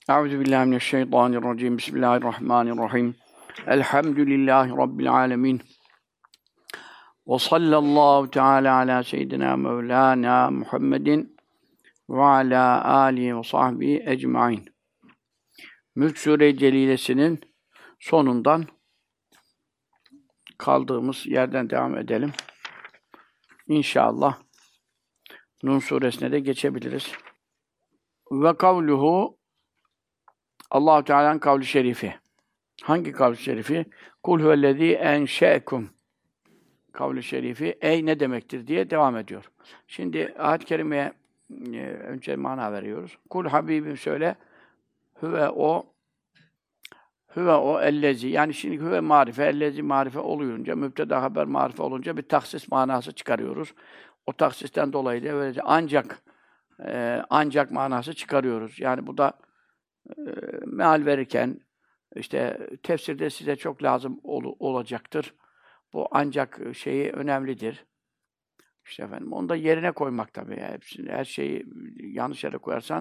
Euzubillahimineşşeytanirracim. Bismillahirrahmanirrahim. Elhamdülillahi Rabbil alemin. Ve sallallahu teala ala seyyidina Mevlana Muhammedin ve ala alihi ve sahbihi ecmain. Mülk Sure-i Celilesi'nin sonundan kaldığımız yerden devam edelim. İnşallah Nun suresine de geçebiliriz. Ve kavluhu, Allah-u Teala'nın kavli şerifi. Hangi kavli şerifi? Kul huvellezî enşe'ekum. Kavli şerifi, ey ne demektir diye devam ediyor. Şimdi ayet-i kerimeye önce mana veriyoruz. Kul Habibim söyle, huve o ellezi. Yani şimdi huve marife, ellezi marife olunca, mübteda haber marife olunca bir taksis manası çıkarıyoruz. O taksisten dolayı da böylece ancak manası çıkarıyoruz. Yani bu da meal verirken işte tefsirde size çok lazım olacaktır. Bu ancak şeyi önemlidir. İşte efendim onu da yerine koymak tabii. Hepsini, her şeyi yanlış yere koyarsan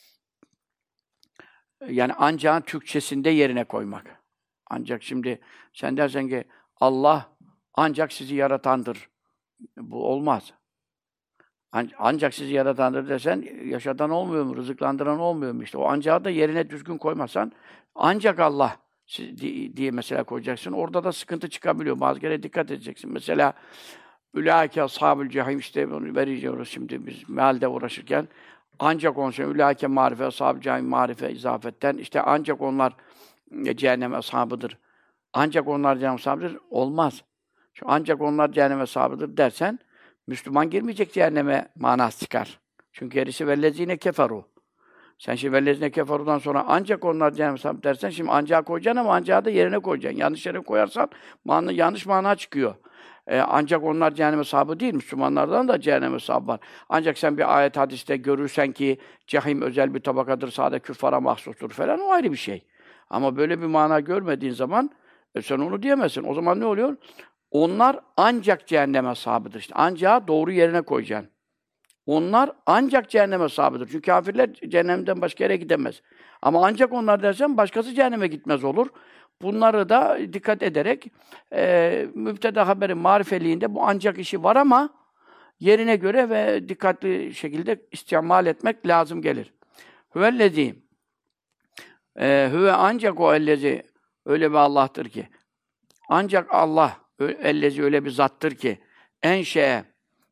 yani ancağın Türkçesinde yerine koymak. Ancak şimdi sen dersen ki Allah ancak sizi yaratandır. Bu olmaz. Ancak sizi yaratandır desen yaşatan olmuyor mu? Rızıklandıran olmuyor mu? İşte o ancağı da yerine düzgün koymazsan ancak Allah diye mesela koyacaksın. Orada da sıkıntı çıkabiliyor. Bazı kere dikkat edeceksin. Mesela ülâike ashabül cehîm, işte onu vereceğiz şimdi biz mealde uğraşırken. Ancak onun için ülâike marife, ashab-ı cehîm marife izafetten işte ancak onlar cehennem ashabıdır. Ancak onlar cehennem ashabıdır. Olmaz. Şu ancak onlar cehennem ashabıdır dersen Müslüman girmeyecek cehenneme manası çıkar. Çünkü gerisi vellezîne keferû. Sen şimdi vellezîne keferû'dan sonra ancak onlar cehennem ashabı dersen şimdi ancağı koyacaksın ama ancağı da yerine koyacaksın. Yanlış yere koyarsan yanlış mana çıkıyor. Ancak onlar cehennem sahibi değil, Müslümanlardan da cehennem sahibi var. Ancak sen bir ayet hadiste görürsen ki cehim özel bir tabakadır, sadece küffara mahsustur falan, o ayrı bir şey. Ama böyle bir mana görmediğin zaman sen onu diyemezsin. O zaman ne oluyor? Onlar ancak cehenneme sahibidir. İşte ancağı doğru yerine koyacaksın. Onlar ancak cehenneme sahibidir. Çünkü kafirler cehennemden başka yere gidemez. Ama ancak onlar dersen başkası cehenneme gitmez olur. Bunları da dikkat ederek mübteda haberin marifeliğinde bu ancak işi var ama yerine göre ve dikkatli şekilde istimal etmek lazım gelir. Hüvellezî hüve ancak o ellezi öyle bir Allah'tır ki ancak Allah ellezi öyle bir zattır ki enşe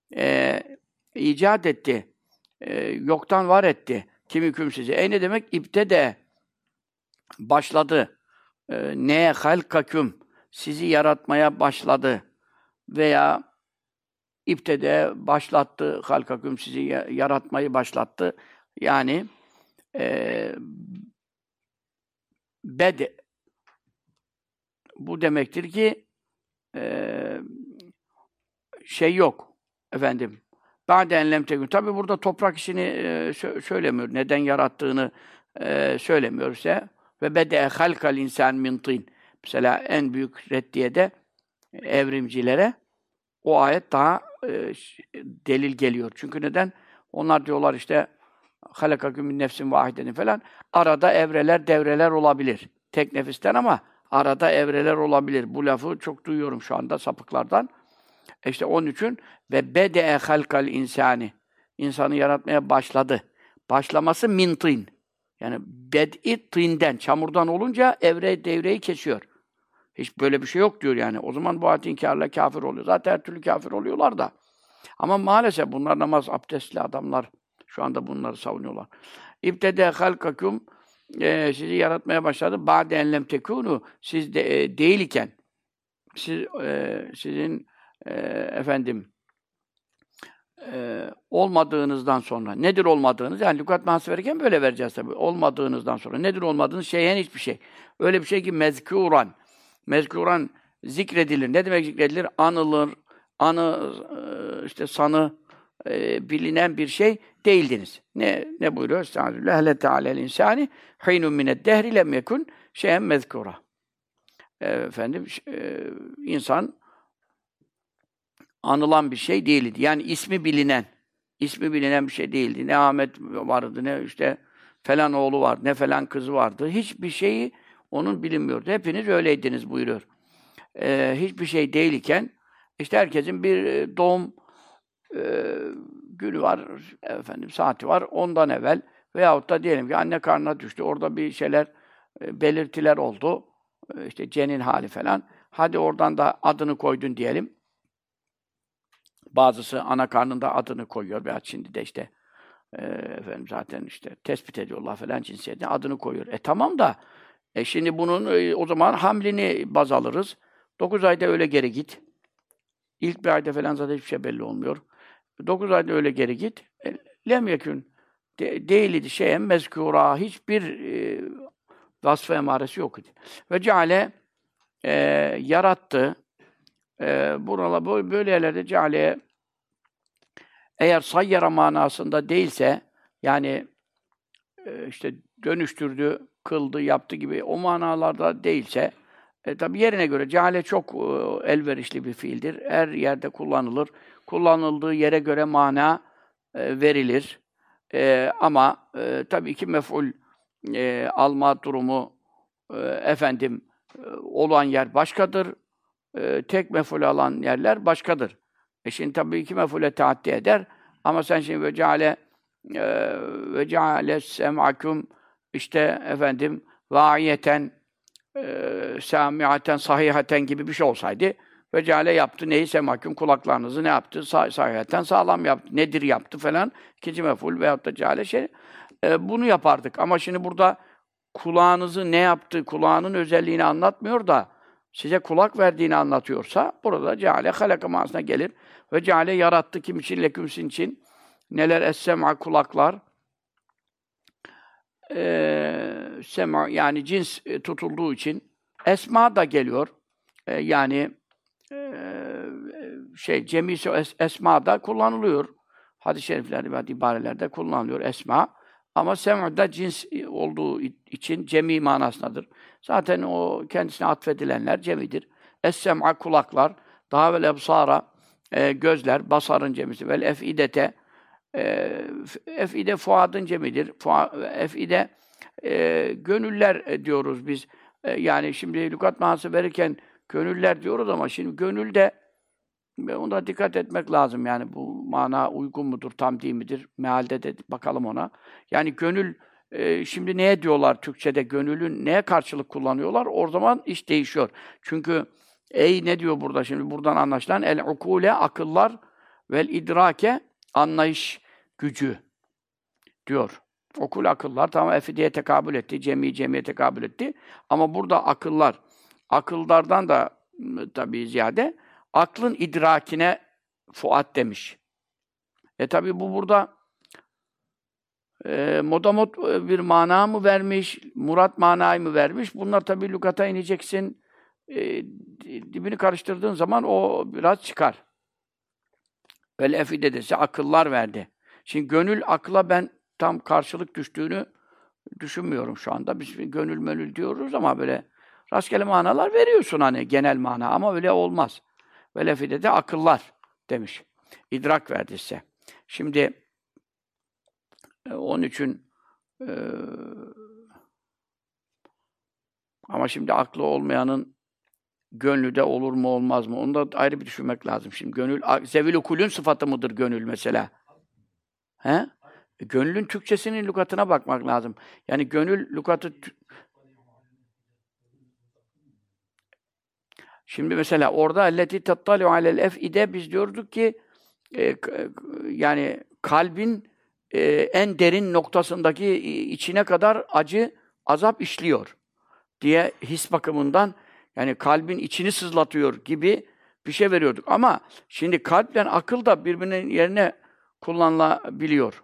icat etti. Yoktan var etti. Kimiküm sizi. Ne demek? İbtede başladı. Neye halkaküm sizi yaratmaya başladı veya İbtede başlattı, halkaküm sizi yaratmayı başlattı. Yani bed bu demektir ki şey yok efendim. Ba'de enlem tekün. Tabi burada toprak işini söylemiyor. Neden yarattığını söylemiyor ise ve bede halkal insan min tin. Mesela en büyük reddiyede evrimcilere o ayet daha delil geliyor. Çünkü neden? Onlar diyorlar işte halakaküm min nefsin vahidetin falan. Arada evreler, devreler olabilir. Tek nefisten ama arada evreler olabilir. Bu lafı çok duyuyorum şu anda sapıklardan. İşte onun için ve bede'e halkal insani. İnsanı yaratmaya başladı. Başlaması min tin. Yani bed'i tinden, çamurdan olunca evre devreyi kesiyor. Hiç böyle bir şey yok diyor yani. O zaman bu ayet inkarla kafir oluyor. Zaten her türlü kafir oluyorlar da. Ama maalesef bunlar namaz abdestli adamlar. Şu anda bunları savunuyorlar. İbtede halkakum sizi yaratmaya başladı. Ba'de enlem tekunu siz de değil iken sizin efendim olmadığınızdan sonra. Nedir olmadığınız? Yani lügat manası verirken böyle vereceğiz tabii. Olmadığınızdan sonra. Nedir olmadığınız? Şeyen hiçbir şey. Öyle bir şey ki mezkuran. Mezkuran zikredilir. Ne demek zikredilir? Anılır. İşte sanı bilinen bir şey değildiniz. Ne buyuruyor? Estağfirullah. Hele teâlel insâni hînun mined-dehri lem yekun şeyen mezkura. Efendim insan anılan bir şey değildi. Yani ismi bilinen bir şey değildi. Ne Ahmet vardı, ne işte falan oğlu var, ne falan kızı vardı. Hiçbir şeyi onun bilinmiyordu. Hepiniz öyleydiniz buyuruyor. Hiçbir şey değil iken işte herkesin bir doğum e, günü var, efendim saati var ondan evvel veyahut da diyelim ki anne karnına düştü. Orada bir şeyler belirtiler oldu. İşte cenin hali falan. Hadi oradan da adını koydun diyelim. Bazısı ana karnında adını koyuyor. Veya şimdi de işte efendim zaten işte tespit ediyorlar falan cinsiyetini adını koyuyor. Tamam da şimdi bunun o zaman hamlini baz alırız. 9 ayda öyle geri git. İlk bir ayda falan zaten hiçbir şey belli olmuyor. 9 ayda öyle geri git. Lem yekün değildi şeyen mezkûrâ. Hiçbir vasf-ı emaresi yok idi. Ve ceale yarattı. Böyle yerlerde ceale eğer sayyara manasında değilse yani işte dönüştürdü, kıldı, yaptı gibi o manalarda değilse tabi yerine göre ceale çok elverişli bir fiildir. Her yerde kullanılır. Kullanıldığı yere göre mana verilir. Ama tabii ki mef'ul alma durumu efendim olan yer başkadır. Tek mef'ul alan yerler başkadır. Şimdi tabii ki mef'ule taaddi eder. Ama sen şimdi ve ceale sem'akum işte efendim vâiyeten sâmiaten sahihaten gibi bir şey olsaydı ve ceale yaptı neyi sem'akum kulaklarınızı ne yaptı? Sahihaten sağlam yaptı. Nedir yaptı falan. İkinci mef'ul veyahut da ceale bunu yapardık. Ama şimdi burada kulağınızı ne yaptı, kulağının özelliğini anlatmıyor da size kulak verdiğini anlatıyorsa burada ceale halaka manasına gelir. Ve ceale yarattı kim için? Leküm sizin için. Neler? Es-sem'a kulaklar. Sem'a yani cins tutulduğu için. Esma da geliyor. Yani cemisi esma da kullanılıyor. Hadis-i şeriflerde ve ibarelerde kullanılıyor esma. Ama sem'da cins olduğu için cemi manasındadır. Zaten o kendisine atfedilenler cemidir. Es-sem'a kulaklar, daha vel ebsara gözler, basarın cemisi. Vel ef'idete ef'ide fuadın cemidir. Ef'ide gönüller diyoruz biz. Yani şimdi lügat manası verirken gönüller diyoruz ama şimdi gönülde ona dikkat etmek lazım. Yani bu mana uygun mudur, tam değil midir? Mealde de bakalım ona. Yani gönül, şimdi neye diyorlar Türkçe'de? Gönülün neye karşılık kullanıyorlar? O zaman iş değişiyor. Çünkü ne diyor burada şimdi? Buradan anlaşılan el-ukule, akıllar vel idrake, anlayış gücü diyor. Okul akıllar, tamam efideye tekabül etti, cemiye tekabül etti. Ama burada akıllar, akıllardan da tabii ziyade aklın idrakine fuat demiş. Tabii bu burada modamot bir mana mı vermiş, murat manayı mı vermiş? Bunlar tabii lügata ineceksin. Dibini karıştırdığın zaman o biraz çıkar. Vel efide dese akıllar verdi. Şimdi gönül akla ben tam karşılık düştüğünü düşünmüyorum şu anda. Biz gönül mönül diyoruz ama böyle rastgele manalar veriyorsun hani genel mana ama öyle olmaz. Ve lefide de akıllar demiş. İdrak verdi size. Şimdi onun için ama şimdi aklı olmayanın gönlü de olur mu olmaz mı? Onu da ayrı bir düşünmek lazım. Şimdi gönül, zevil-i kulün sıfatı mıdır gönül mesela? He? Gönlün Türkçesinin lügatına bakmak lazım. Yani gönül lügatı şimdi mesela orada elleti tattaliu alel ef'ide biz diyorduk ki yani kalbin en derin noktasındaki içine kadar acı, azap işliyor diye his bakımından yani kalbin içini sızlatıyor gibi bir şey veriyorduk. Ama şimdi kalple akıl da birbirinin yerine kullanılabiliyor.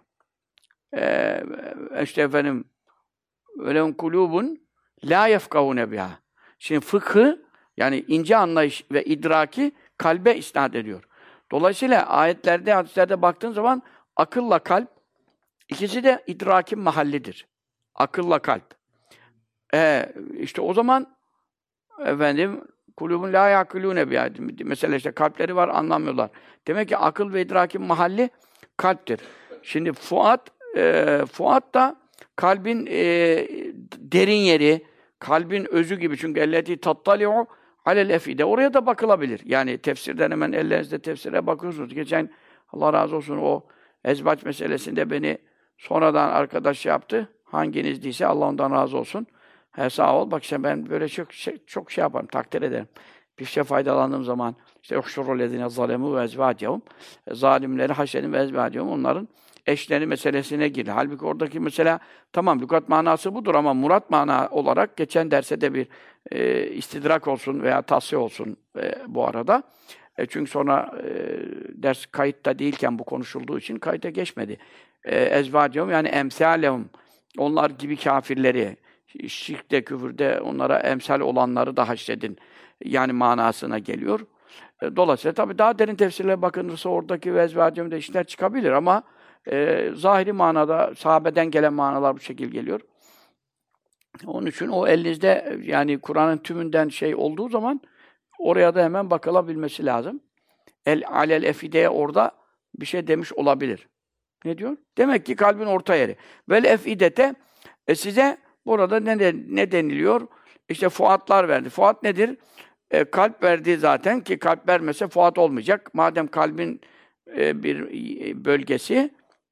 İşte efendim velehum kulubun la yefkahune biha. Şimdi fıkhı yani ince anlayış ve idraki kalbe isnat ediyor. Dolayısıyla ayetlerde, hadislerde baktığın zaman akılla kalp ikisi de idrakin mahallidir. Akılla kalp. İşte o zaman efendim kulubun la yakilune biha. Mesela işte kalpleri var anlamıyorlar. Demek ki akıl ve idrakin mahalli kalptir. Şimdi fuat da kalbin derin yeri, kalbin özü gibi. Çünkü elleti tattali'u alel efide. Oraya da bakılabilir. Yani tefsirden hemen ellerinizde tefsire bakıyorsunuz. Geçen Allah razı olsun o ezbaç meselesinde beni sonradan arkadaş yaptı. Hanginiz değilse Allah ondan razı olsun. He sağ ol. Bak işte ben böyle çok şey yaparım, takdir ederim. Bir şey faydalandığım zaman işte uhşurul lezine zalemu ve ezvacehum. Zalimleri haşedin ve ezvacehum. Onların eşleri meselesine girdi. Halbuki oradaki mesela tamam lügat manası budur ama murat mana olarak geçen derse de bir istidrak olsun veya tavsiye olsun bu arada. Çünkü sonra ders kayıtta değilken bu konuşulduğu için kayıta geçmedi. Ezvacehum yani emsalehum. Onlar gibi kâfirleri, şirkte, küfürde onlara emsal olanları da haşredin. Yani manasına geliyor. Dolayısıyla tabii daha derin tefsirlere bakılırsa oradaki vezvacemde işler çıkabilir ama zahiri manada sahabeden gelen manalar bu şekil geliyor. Onun için o elinizde yani Kur'an'ın tümünden şey olduğu zaman oraya da hemen bakılabilmesi lazım. Alel efideye orada bir şey demiş olabilir. Ne diyor? Demek ki kalbin orta yeri. Vel efidete size burada ne deniliyor? İşte fuatlar verdi. Fuat nedir? Kalp verdi zaten ki kalp vermese fuat olmayacak. Madem kalbin bir bölgesi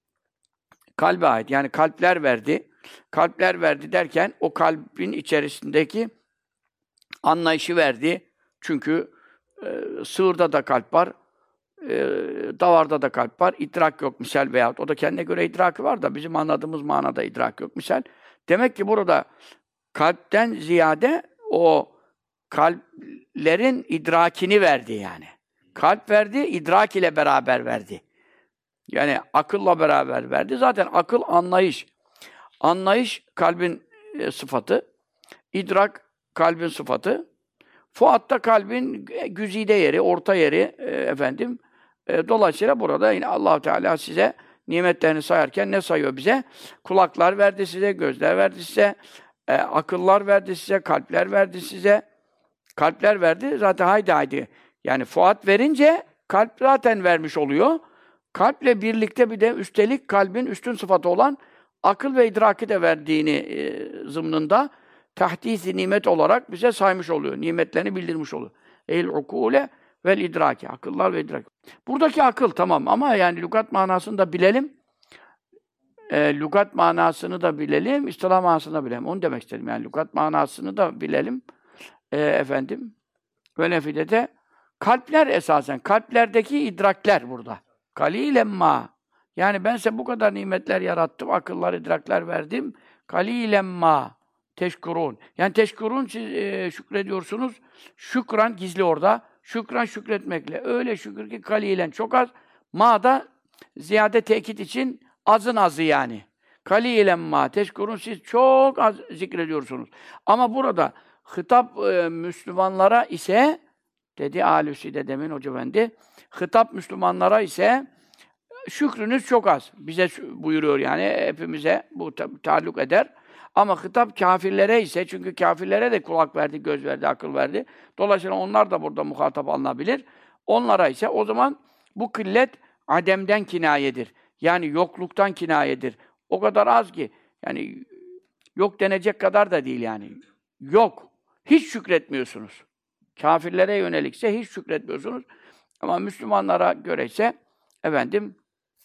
kalbe ait. Yani kalpler verdi. Kalpler verdi derken o kalbin içerisindeki anlayışı verdi. Çünkü sığırda da kalp var. Davarda da kalp var. İdrak yok misal veyahut o da kendine göre idraki var da bizim anladığımız manada idrak yok misal. Demek ki burada kalpten ziyade o kalplerin idrakini verdi yani. Kalp verdi, idrak ile beraber verdi. Yani akılla beraber verdi. Zaten akıl anlayış. Anlayış kalbin sıfatı. İdrak kalbin sıfatı. Fuat da kalbin güzide yeri, orta yeri efendim. Dolayısıyla burada yine Allah Teala size nimetlerini sayarken ne sayıyor bize? Kulaklar verdi size, gözler verdi size, akıllar verdi size, kalpler verdi size. Kalpler verdi. Zaten haydi. Yani fuat verince kalp zaten vermiş oluyor. Kalple birlikte bir de üstelik kalbin üstün sıfatı olan akıl ve idraki de verdiğini zımnında tahdis-i nimet olarak bize saymış oluyor. Nimetlerini bildirmiş oluyor. El ukule vel idraki. Akıllar ve idrak. Buradaki akıl tamam ama yani lügat manasını da bilelim. Lügat manasını da bilelim, istilah manasını da bilelim. Onu demek istedim. Yani lügat manasını da bilelim. Efendim. Ve nefidete kalpler esasen. Kalplerdeki idrakler burada. Kalilemma. Yani ben size bu kadar nimetler yarattım, akıllar, idrakler verdim. Kalilemma. Teşkurun. Yani teşkurun siz şükrediyorsunuz. Şükran gizli orada. Şükran şükretmekle. Öyle şükür ki kalilen çok az. Ma da ziyade tekit için azın azı yani. Kalilen ma teşkurun siz çok az zikrediyorsunuz. Ama burada hitap Müslümanlara ise dedi Alusi dedemin hoca efendi. Hitap Müslümanlara ise şükrünüz çok az. Bize buyuruyor yani hepimize bu taalluk eder. Ama hitap kâfirlere ise çünkü kâfirlere de kulak verdi, göz verdi, akıl verdi. Dolayısıyla onlar da burada muhatap alınabilir. Onlara ise o zaman bu kıllet ademden kinayedir. Yani yokluktan kinayedir. O kadar az ki yani yok denecek kadar da değil yani. Yok. Hiç şükretmiyorsunuz. Kâfirlere yönelikse hiç şükretmiyorsunuz. Ama Müslümanlara göre ise efendim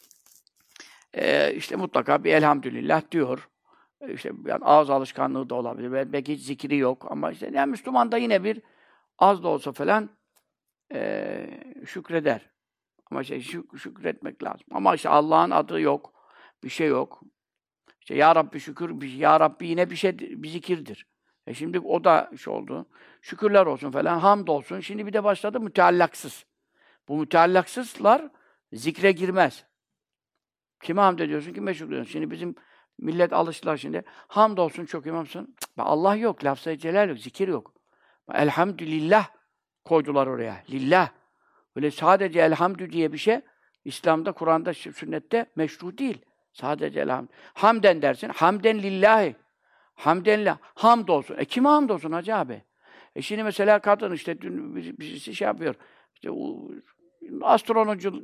işte mutlaka bir elhamdülillah diyor. İşte yani ağız alışkanlığı da olabilir. Belki hiç zikri yok ama işte yani Müslüman da yine bir az da olsa falan şükreder. Ama şükretmek lazım. Ama işte Allah'ın adı yok. Bir şey yok. İşte Ya Rabbi şükür, Ya Rabbi yine bir zikirdir. Şimdi o da şey oldu. Şükürler olsun falan, hamd olsun. Şimdi bir de başladı müteallaksız. Bu müteallaksızlar zikre girmez. Kime hamd ediyorsun, kime şükrediyorsun? Şimdi bizim millet alıştılar şimdi. Hamd olsun çok imamsın. Allah yok, lafz-ı celal yok, zikir yok. Elhamdülillah koydular oraya. Lillah. Öyle sadece elhamdü diye bir şey İslam'da, Kur'an'da, sünnette meşru değil. Sadece elhamd. Hamden dersin. Hamden lillahi. Hamden la. Hamd olsun. Kime hamd olsun hacı abi? Şimdi mesela kadın işte dün birisi şey yapıyor. İşte astronomcu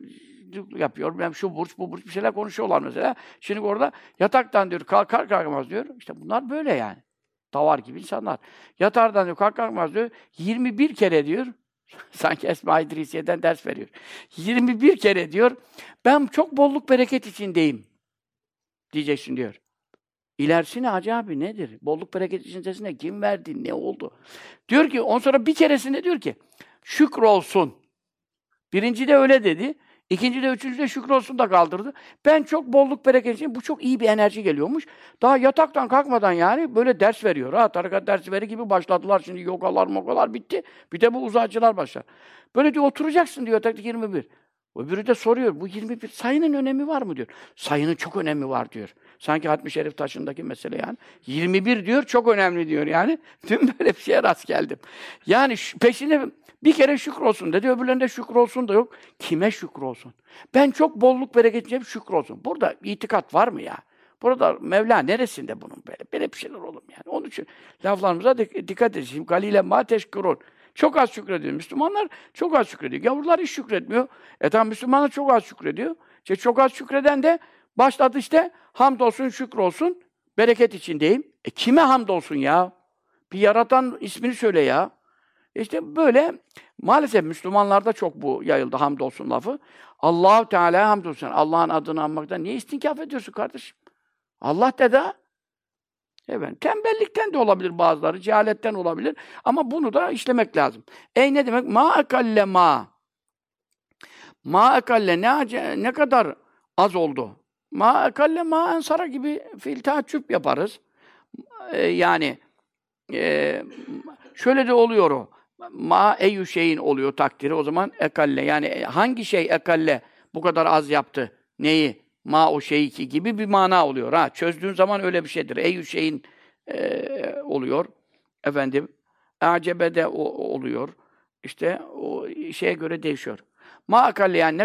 yapıyor. Ben şu burç, bu burç bir şeyler konuşuyorlar mesela. Şimdi orada yataktan diyor kalkar kalkmaz diyor. İşte bunlar böyle yani. Davar gibi insanlar. Yatardan diyor kalkar kalkmaz diyor. 21 kere diyor. Sanki Esma İdrisiye'den ders veriyor. 21 kere diyor. Ben çok bolluk bereket içindeyim. Diyeceksin diyor. İlerisi ne Hacı abi nedir? Bolluk bereket içindesine kim verdi? Ne oldu? Diyor ki on sonra bir keresinde diyor ki şükür olsun. Birinci de öyle dedi. İkinci de üçüncü de şükür olsun da kaldırdı. Ben çok bolluk bereket için bu çok iyi bir enerji geliyormuş. Daha yataktan kalkmadan yani böyle ders veriyor. Ha tarikat dersi veri gibi başladılar şimdi yogalar mogalar bitti. Bir de bu uzaycılar başlar. Böyle diyor oturacaksın diyor yatakta 21. Öbürü de soruyor bu 21 sayının önemi var mı diyor. Sayının çok önemi var diyor. Sanki Hatmi Şerif taşındaki mesele yani. 21 diyor çok önemli diyor yani. Dün böyle bir şeye rast geldim. Yani peşine bir kere şükür olsun dedi, öbürlerinde şükür olsun da yok. Kime şükür olsun? Ben çok bolluk bereketçiyim, şükür olsun. Burada itikat var mı ya? Burada Mevla neresinde bunun böyle? Böyle bir şeyler olur mu yani? Onun için laflarımıza dikkat edin. Galile ma teşkurun. Çok az şükrediyor. Müslümanlar çok az şükrediyor. Gavurlar hiç şükretmiyor. Tamam Müslümanlar çok az şükrediyor. İşte çok az şükreden de başladı işte hamdolsun, şükür olsun, bereket içindeyim. Kime hamdolsun ya? Bir yaratan ismini söyle ya. İşte böyle maalesef Müslümanlarda çok bu yayıldı hamdolsun lafı. Allah-u Teala'ya hamdolsun. Allah'ın adını anmaktan niye istinkaf ediyorsun kardeşim? Allah dedi ha. Evet, tembellikten de olabilir bazıları, cehaletten olabilir. Ama bunu da işlemek lazım. Ne demek? Ma ekalle ma. Ma ekalle ne kadar az oldu. Ma ekalle ma ensara gibi fiil taaccüp yaparız. Yani şöyle de oluyor o. Ma eyyü şeyin oluyor takdiri. O zaman ekalle. Yani hangi şey ekalle bu kadar az yaptı? Neyi? Ma o şeyi ki gibi bir mana oluyor. Ha çözdüğün zaman öyle bir şeydir. Eyyü şeyin oluyor. Efendim acebede oluyor. İşte o şeye göre değişiyor. Ma ekalle yani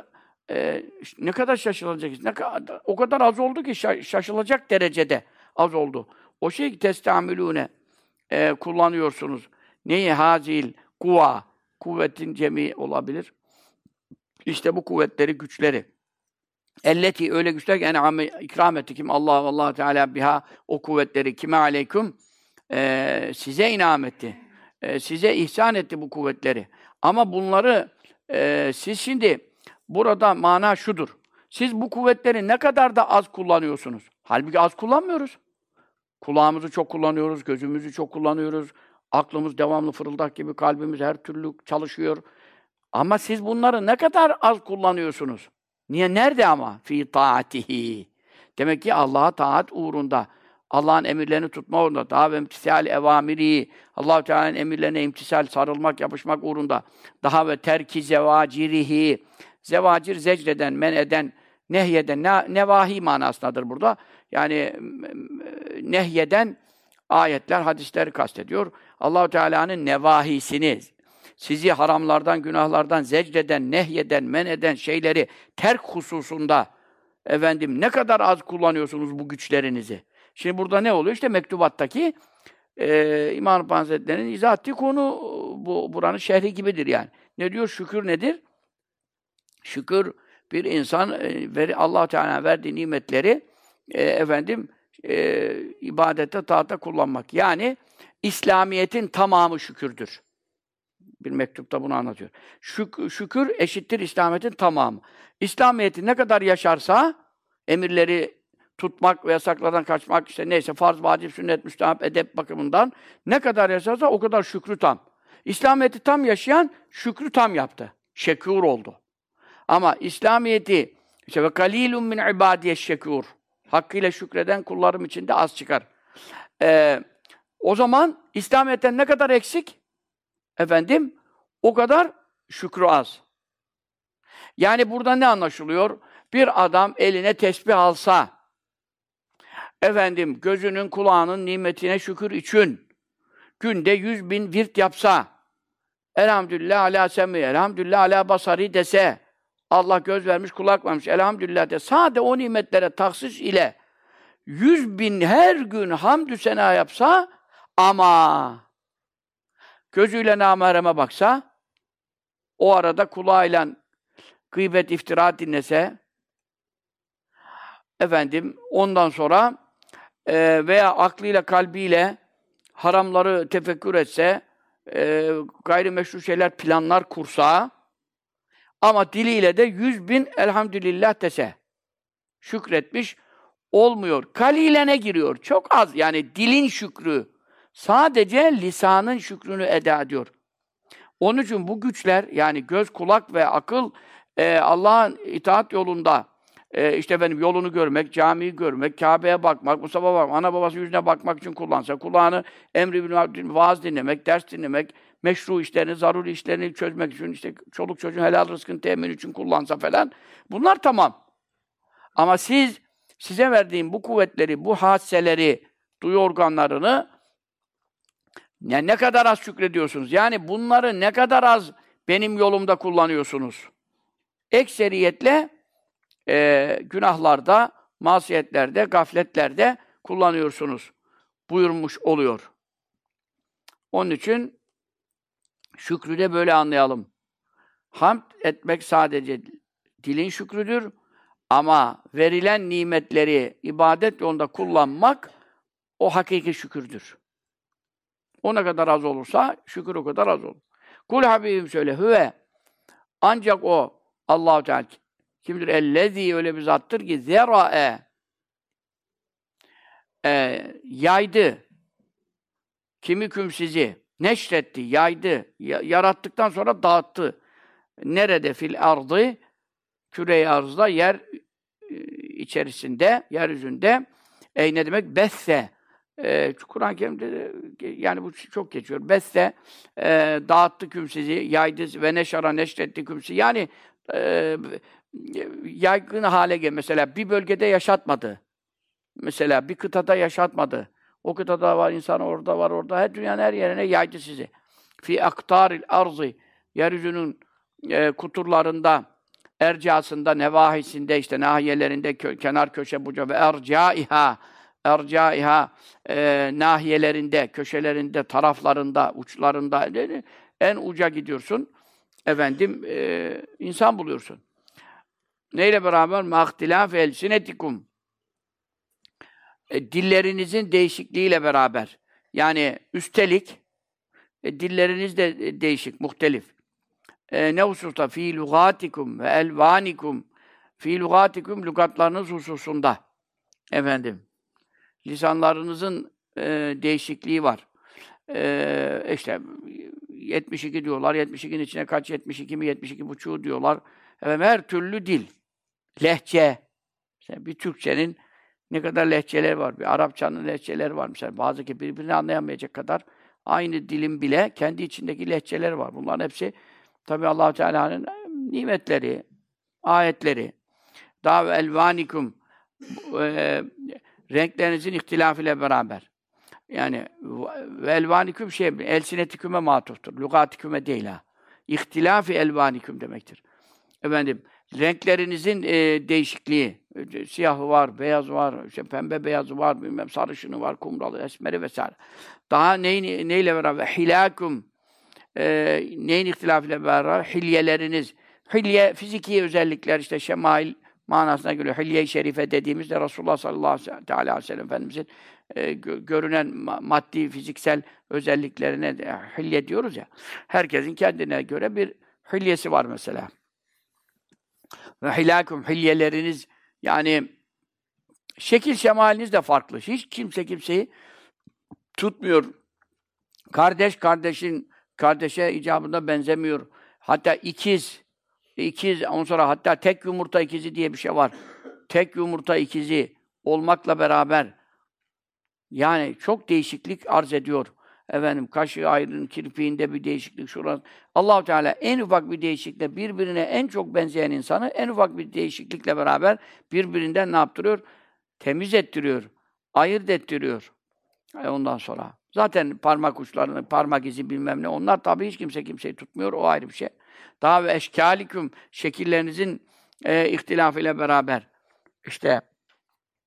ne kadar şaşılacak. O kadar az oldu ki şaşılacak derecede az oldu. O şey testamülüne kullanıyorsunuz. Neyi? Hazil, kuva. Kuvvetin cemi olabilir. İşte bu kuvvetleri, güçleri. Elleti öyle güçler ki en'ame ikram etti kim Allah Teala biha o kuvvetleri kime aleyküm size inam etti. Size ihsan etti bu kuvvetleri. Ama bunları siz şimdi burada mana şudur. Siz bu kuvvetleri ne kadar da az kullanıyorsunuz. Halbuki az kullanmıyoruz. Kulağımızı çok kullanıyoruz, gözümüzü çok kullanıyoruz. Aklımız devamlı fırıldak gibi, kalbimiz her türlü çalışıyor. Ama siz bunları ne kadar az kullanıyorsunuz? Niye? Nerede ama? Fî taatihi. Demek ki Allah'a taat uğrunda, Allah'ın emirlerini tutma uğrunda, daha ve imtisal evamiri, Allah-u Teala'nın emirlerine imtisal, sarılmak, yapışmak uğrunda, daha ve terki zevacirihi, zevacir zecreden, men eden, nehyeden, nevahi manasındadır burada. Yani nehyeden ayetler, hadisleri kastediyor. Allah-u Teala'nın nevahisini, sizi haramlardan, günahlardan zecreden, nehyeden, men eden şeyleri terk hususunda efendim ne kadar az kullanıyorsunuz bu güçlerinizi. Şimdi burada ne oluyor? İşte mektubattaki İmam Rabbani Hazretleri'nin izah ettiği konu buranın şerhi gibidir yani. Ne diyor? Şükür nedir? Şükür bir insan Allah Teala verdiği nimetleri ibadette, taatta kullanmak. Yani İslamiyet'in tamamı şükürdür. Bir mektupta bunu anlatıyor. Şükür eşittir İslamiyet'in tamamı. İslamiyet'i ne kadar yaşarsa, emirleri tutmak ve yasaklardan kaçmak, işte neyse farz, vacip, sünnet, müstehap, edep bakımından ne kadar yaşarsa o kadar şükrü tam. İslamiyet'i tam yaşayan şükrü tam yaptı. Şekûr oldu. Ama İslamiyet'i işte ve kalilun min ibadiye şekûr. Hakkıyla şükreden kullarım içinde az çıkar. O zaman İslamiyet'ten ne kadar eksik? Efendim, o kadar şükrü az. Yani burada ne anlaşılıyor? Bir adam eline tesbih alsa, efendim gözünün kulağının nimetine şükür için günde 100.000 virt yapsa, elhamdülillah ala sem'i, elhamdülillah ala basari dese, Allah göz vermiş, kulak vermiş, elhamdülillah de, sade o nimetlere taksis ile 100.000 her gün hamdü sena yapsa, ama gözüyle namahreme baksa, o arada kulağıyla gıybet, iftira dinlese, efendim, ondan sonra veya aklıyla, kalbiyle haramları tefekkür etse, gayrimeşru şeyler, planlar kursa, ama diliyle de 100.000 elhamdülillah dese, şükretmiş, olmuyor. Kalilene giriyor. Çok az. Yani dilin şükrü. Sadece lisanın şükrünü eda ediyor. Onun için bu güçler, yani göz, kulak ve akıl, Allah'ın itaat yolunda, işte benim yolunu görmek, camiyi görmek, Kabe'ye bakmak, Mustafa bakmak, ana babası yüzüne bakmak için kullansa, kulağını emri bil vaaz dinlemek, ders dinlemek, meşru işlerini, zaruri işlerini çözmek için, işte çoluk çocuğun helal rızkını temin için kullansa falan, bunlar tamam. Ama size verdiğim bu kuvvetleri, bu hasseleri, duyu organlarını ne kadar az şükrediyorsunuz? Yani bunları ne kadar az benim yolumda kullanıyorsunuz? Ekseriyetle günahlarda, masiyetlerde, gafletlerde kullanıyorsunuz buyurmuş oluyor. Onun için şükrü de böyle anlayalım. Hamd etmek sadece dilin şükrüdür. Ama verilen nimetleri ibadet yolunda kullanmak, o hakiki şükürdür. O ne kadar az olursa, şükür o kadar az olur. Kul Habibim söyle, hüve, ancak o, Allah-u Teala kimdir? Ellezî, öyle bir zattır ki, zera'e, yaydı, kimiküm sizi, neşretti, yaydı, yarattıktan sonra dağıttı. Nerede? Fil ardı, küre-i arzda, yer içerisinde, yeryüzünde, ne demek? Besse. Kur'an-ı Kerim'de yani bu çok geçiyor. Besse, dağıttı küm sizi, yaydı ve neşara neşretti küm sizi. Yani yaygın hale gel. Mesela bir bölgede yaşatmadı. Mesela bir kıtada yaşatmadı. O kıtada var insan, orada var, orada. Her dünyanın her yerine yaydı sizi. Fi aktaril arzı, yeryüzünün kuturlarında, ercasında, nevahisinde, işte nahiyelerinde, kenar köşe buca ve ercaiha, nahiyelerinde, köşelerinde, taraflarında, uçlarında, en uca gidiyorsun. Efendim, insan buluyorsun. Neyle beraber? Mahtilâf elsinetikum. Dillerinizin değişikliğiyle beraber. Yani üstelik, dilleriniz de değişik, muhtelif. Ne hususta? Fî lugâtikum ve elvânikum. Fî lugâtikum, lügatlarınız hususunda. Efendim, lisanlarınızın değişikliği var. İşte 72 diyorlar, 72'nin içine kaç 72 mi, 72,5 diyorlar. Efendim, her türlü dil, lehçe. Mesela bir Türkçenin ne kadar lehçeleri var, bir Arapçanın lehçeleri var mesela. Bazı ki birbirini anlayamayacak kadar aynı dilin bile kendi içindeki lehçeleri var. Bunların hepsi tabii Allah-u Teala'nın nimetleri, ayetleri. Daha ve elvanikum, renklerinizin ihtilafıyla beraber. Yani ve elvaniküm elsinetiküme matuftur. Lugatiküme değil ha. İhtilafi elvaniküm demektir. Efendim, renklerinizin değişikliği. Siyahı var, beyaz var, işte pembe beyazı var, bilmem sarışını var, kumralı, esmeri vesaire. Daha neyle beraber? Hilâküm, neyin ihtilafıyla beraber? Hilyeleriniz. Hilye, fiziki özellikler, işte şemail manasına geliyor. Hilye-i şerife dediğimizde Resulullah sallallahu aleyhi ve sellem Efendimizin görünen maddi, fiziksel özelliklerine hilye diyoruz ya. Herkesin kendine göre bir hilyesi var mesela. Ve hilâküm, hilyeleriniz, yani şekil şemaliniz de farklı. Hiç kimse kimseyi tutmuyor. Kardeş kardeşe icabında benzemiyor. Hatta ikiz, ondan sonra hatta tek yumurta ikizi diye bir şey var. Tek yumurta ikizi olmakla beraber yani çok değişiklik arz ediyor. Efendim, kaşı ayrının kirpiğinde bir değişiklik, şurası. Allah-u Teala en ufak bir değişiklikle birbirine en çok benzeyen insanı en ufak bir değişiklikle beraber birbirinden ne yaptırıyor? Temiz ettiriyor. Ayırt ettiriyor. Ondan sonra. Zaten parmak uçlarını, parmak izi bilmem ne, onlar tabii hiç kimse kimseyi tutmuyor, o ayrı bir şey. Daha ve eşkâliküm, şekillerinizin ihtilafıyla beraber, işte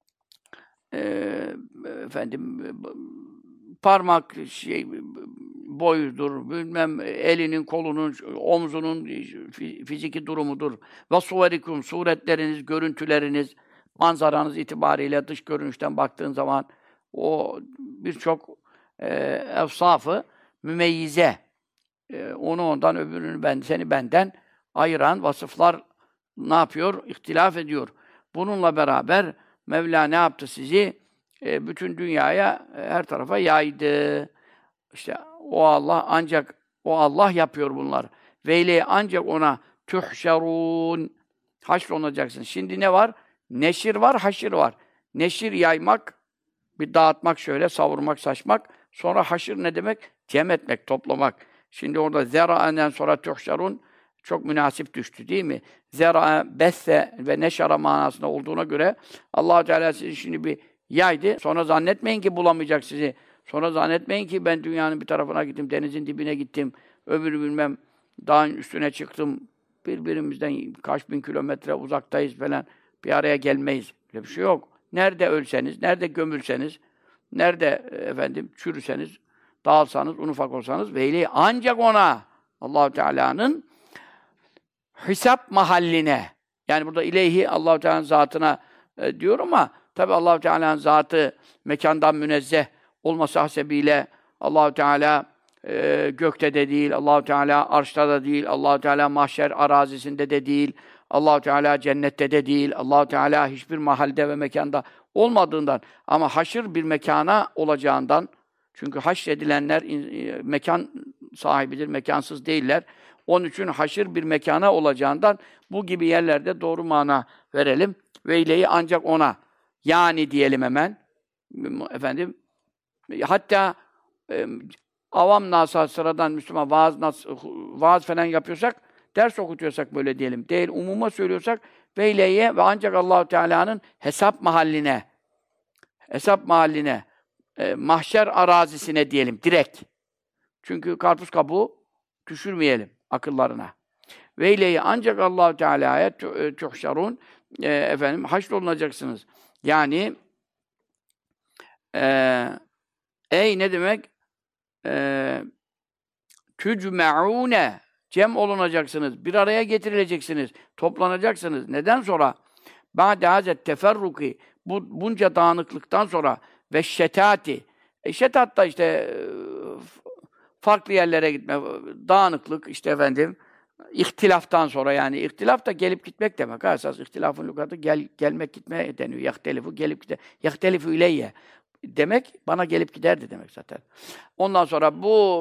efendim, parmak boyudur, bilmem elinin, kolunun, omzunun fiziki durumudur. Ve suverikum, suretleriniz, görüntüleriniz, manzaranız itibariyle dış görünüşten baktığın zaman o birçok evsafı mümeyyize, onu ondan, öbürünü seni benden ayıran vasıflar ne yapıyor? İhtilaf ediyor. Bununla beraber Mevla ne yaptı sizi? Bütün dünyaya, her tarafa yaydı. İşte o Allah, ancak o Allah yapıyor bunlar. Veyle ancak ona tuhşerun, haşrolunacaksın. Şimdi ne var? Neşir var, haşir var. Neşir yaymak, bir dağıtmak şöyle, savurmak, saçmak. Sonra haşir ne demek? Cem etmek, toplamak. Şimdi orada zera'enden sonra tuhşerun çok münasip düştü değil mi? Zera, besse ve neşara manasında olduğuna göre Allah Teala sizi şimdi bir yaydı. Sonra zannetmeyin ki bulamayacak sizi. Sonra zannetmeyin ki ben dünyanın bir tarafına gittim, denizin dibine gittim, öbürü bilmem dağın üstüne çıktım. Birbirimizden kaç bin kilometre uzaktayız falan. Bir araya gelmeyiz. Öyle bir şey yok. Nerede ölseniz, nerede gömülseniz, nerede efendim çürüseniz, dağılsanız, un ufak olsanız veyli ancak ona Allah-u Teala'nın hesap mahalline, yani burada ileyhi Allah-u Teala'nın zatına diyor ama tabi Allah-u Teala'nın zatı mekandan münezzeh olması hasebiyle Allah-u Teala gökte de değil, Allah-u Teala arşta da değil, Allah-u Teala mahşer arazisinde de değil, Allah-u Teala cennette de değil, Allah-u Teala hiçbir mahalde ve mekanda olmadığından ama haşır bir mekana olacağından, çünkü haşredilenler mekan sahibidir, mekansız değiller. Onun için haşır bir mekana olacağından bu gibi yerlerde doğru mana verelim. Veyleyi ancak ona. Yani diyelim hemen. Efendim, hatta avam nasa sıradan Müslüman vaaz falan yapıyorsak, ders okutuyorsak böyle diyelim. Değil, umuma söylüyorsak veyleye ve ancak Allah-u Teala'nın hesap mahalline, mahşer arazisine diyelim direkt. Çünkü karpuz kabuğu düşürmeyelim akıllarına. Veyleyi ancak Allah-u Teala'ya tuhşarun, efendim haşrolunacaksınız. Yani ey ne demek? Tücme'ûne, cem olunacaksınız, bir araya getirileceksiniz, toplanacaksınız. Neden sonra? Ba'de hazet teferruki, bunca dağınıklıktan sonra ve şetati. Şetat da işte farklı yerlere gitme, dağınıklık işte efendim, ihtilaftan sonra, yani ihtilaf da gelip gitmek demek. Esas ihtilafın lügatı gelmek gitmeye deniyor. Yahtelifu gelip gider. Yahtelifu ileyye demek bana gelip giderdi demek zaten. Ondan sonra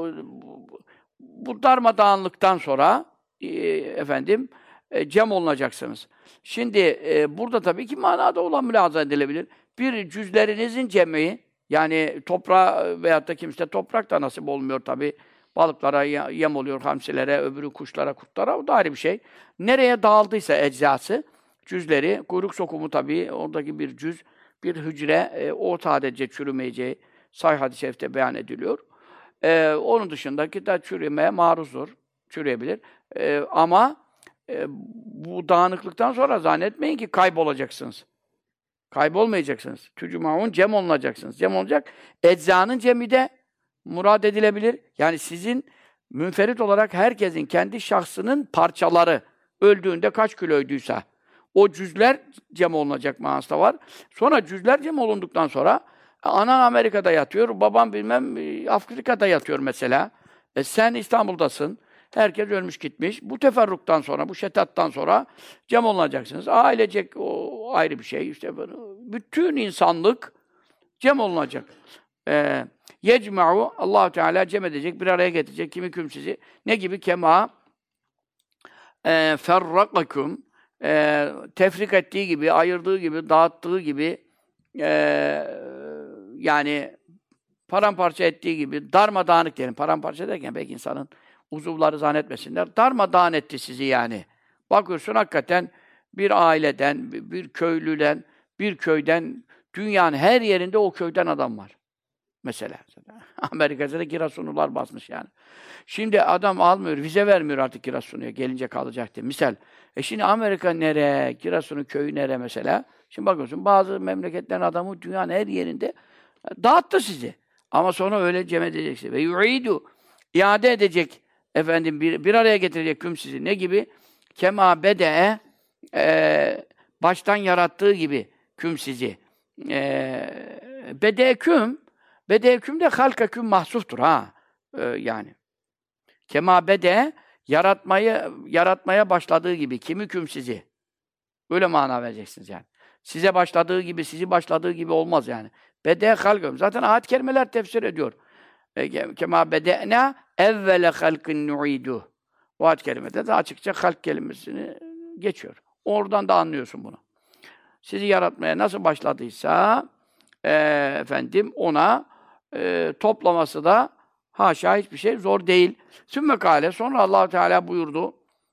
bu darmadağınlıktan sonra efendim cem olunacaksınız. Şimdi burada tabii ki manada olan mülahaza edilebilir. Bir cüzlerinizin cemi, yani toprağa veyahut da kimse toprak da nasip olmuyor tabii. Balıklara yem oluyor, hamsilere, öbürü kuşlara, kurtlara, o da ayrı bir şey. Nereye dağıldıysa eczası, cüzleri, kuyruk sokumu tabii, oradaki bir cüz, bir hücre, o sadece çürümeyeceği sahih hadis-i şerifte beyan ediliyor. Onun dışındaki de çürümeye maruzdur, çürüyebilir. Ama bu dağınıklıktan sonra zannetmeyin ki kaybolacaksınız. Kaybolmayacaksınız. Tücmaun cem olunacaksınız. Cem olacak. Eczanın cemi de murad edilebilir. Yani sizin münferit olarak herkesin kendi şahsının parçaları öldüğünde kaç kiloyduysa o cüzler cem olunacak manası da var. Sonra cüzler cem olunduktan sonra anan Amerika'da yatıyor, babam bilmem Afrika'da yatıyor mesela. Sen İstanbul'dasın. Herkes ölmüş gitmiş. Bu teferruktan sonra, bu şetattan sonra cem olunacaksınız. Ailecek o ayrı bir şey. İşte bütün insanlık cem olunacak. Yecma'u, Allah-u Teala cem edecek, bir araya getirecek kimi sizi. Ne gibi? Kema ferrakakum, tefrik ettiği gibi, ayırdığı gibi, dağıttığı gibi, yani paramparça ettiği gibi, darmadağınık diyelim. Paramparça derken belki insanın uzuvları zannetmesinler. Darmadağın etti sizi yani. Bakıyorsun hakikaten bir aileden, bir köylüden, bir köyden, dünyanın her yerinde o köyden adam var. Mesela. Amerika'da da Giresunlular basmış yani. Şimdi adam almıyor, vize vermiyor artık Giresun'a, gelince kalacak diye. Misal. Şimdi Amerika nere, Giresun'un köyü nere mesela? Şimdi bakıyorsun bazı memleketlerin adamı dünyanın her yerinde dağıttı sizi. Ama sonra öyle cem edeceksin. Ve yu'idu, iade edecek, efendim bir araya getirecek küm sizi. Ne gibi? Kema bede'e baştan yarattığı gibi küm sizi. Bede-küm de halka-küm mahsuftur ha. Yani. Kema bede yaratmaya başladığı gibi kimi küm sizi. Öyle mana vereceksiniz yani. Size başladığı gibi, sizi başladığı gibi olmaz yani. Bede halkım. Zaten ayet kelimeler tefsir ediyor. Kema bede'na evvele halkin nu'idu. O ayet kelimede de açıkça halk kelimesini geçiyor. Oradan da anlıyorsun bunu. Sizi yaratmaya nasıl başladıysa efendim ona toplaması da haşa hiçbir şey zor değil. Sümme kâle, sonra Allah Teala buyurdu.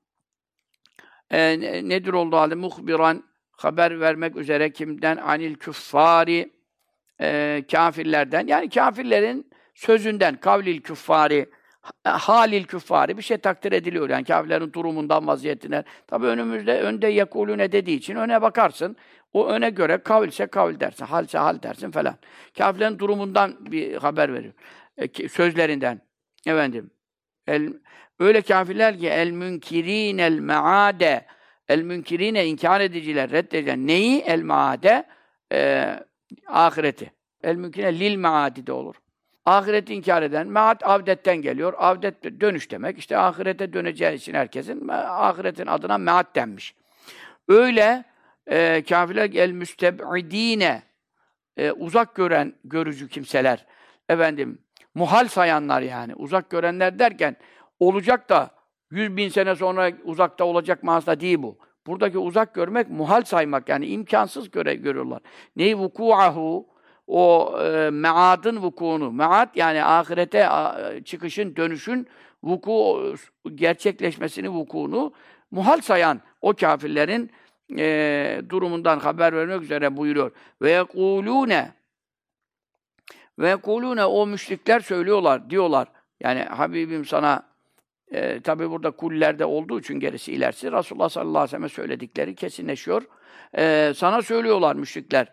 Nedir oldu halde? Muhbiran, haber vermek üzere kimden? Anil küffari, kâfirlerden. Yani kâfirlerin sözünden, kavlil küffari, halil küffari bir şey takdir ediliyor. Yani kâfirlerin durumundan, vaziyetinden. Tabii önde yekulune dediği için öne bakarsın. O öne göre kavilse kavil dersin, halse hal dersin falan. Kâfirlerin durumundan bir haber veriyor. Sözlerinden. Efendim. Öyle kâfirler ki el münkirînel meâde, el münkirîne inkar ediciler, reddeden neyi? El meâde ahireti. El münkirîne lil meâdi de olur. Ahireti inkar eden, mead avdetten geliyor. Avdet dönüş demek. İşte ahirete döneceği için herkesin ahiretin adına mead denmiş. Öyle kâfirler el müsteb'idîne uzak görücü kimseler. Efendim, muhal sayanlar yani. Uzak görenler derken olacak da 100.000 sene sonra uzakta olacak manasında değil bu. Buradaki uzak görmek, muhal saymak yani imkansız görüyorlar. Neyi? Vuku'ahu, o meadın vukuunu. Mead yani ahirete çıkışın, dönüşün gerçekleşmesini, vukuunu muhal sayan o kâfirlerin durumundan haber vermek üzere buyuruyor. Ve yekulûne o müşrikler söylüyorlar, diyorlar. Yani Habibim sana tabi burada kullerde olduğu için gerisi ilerisi Resulullah sallallahu aleyhi ve sellem'e söyledikleri kesinleşiyor. Sana söylüyorlar müşrikler.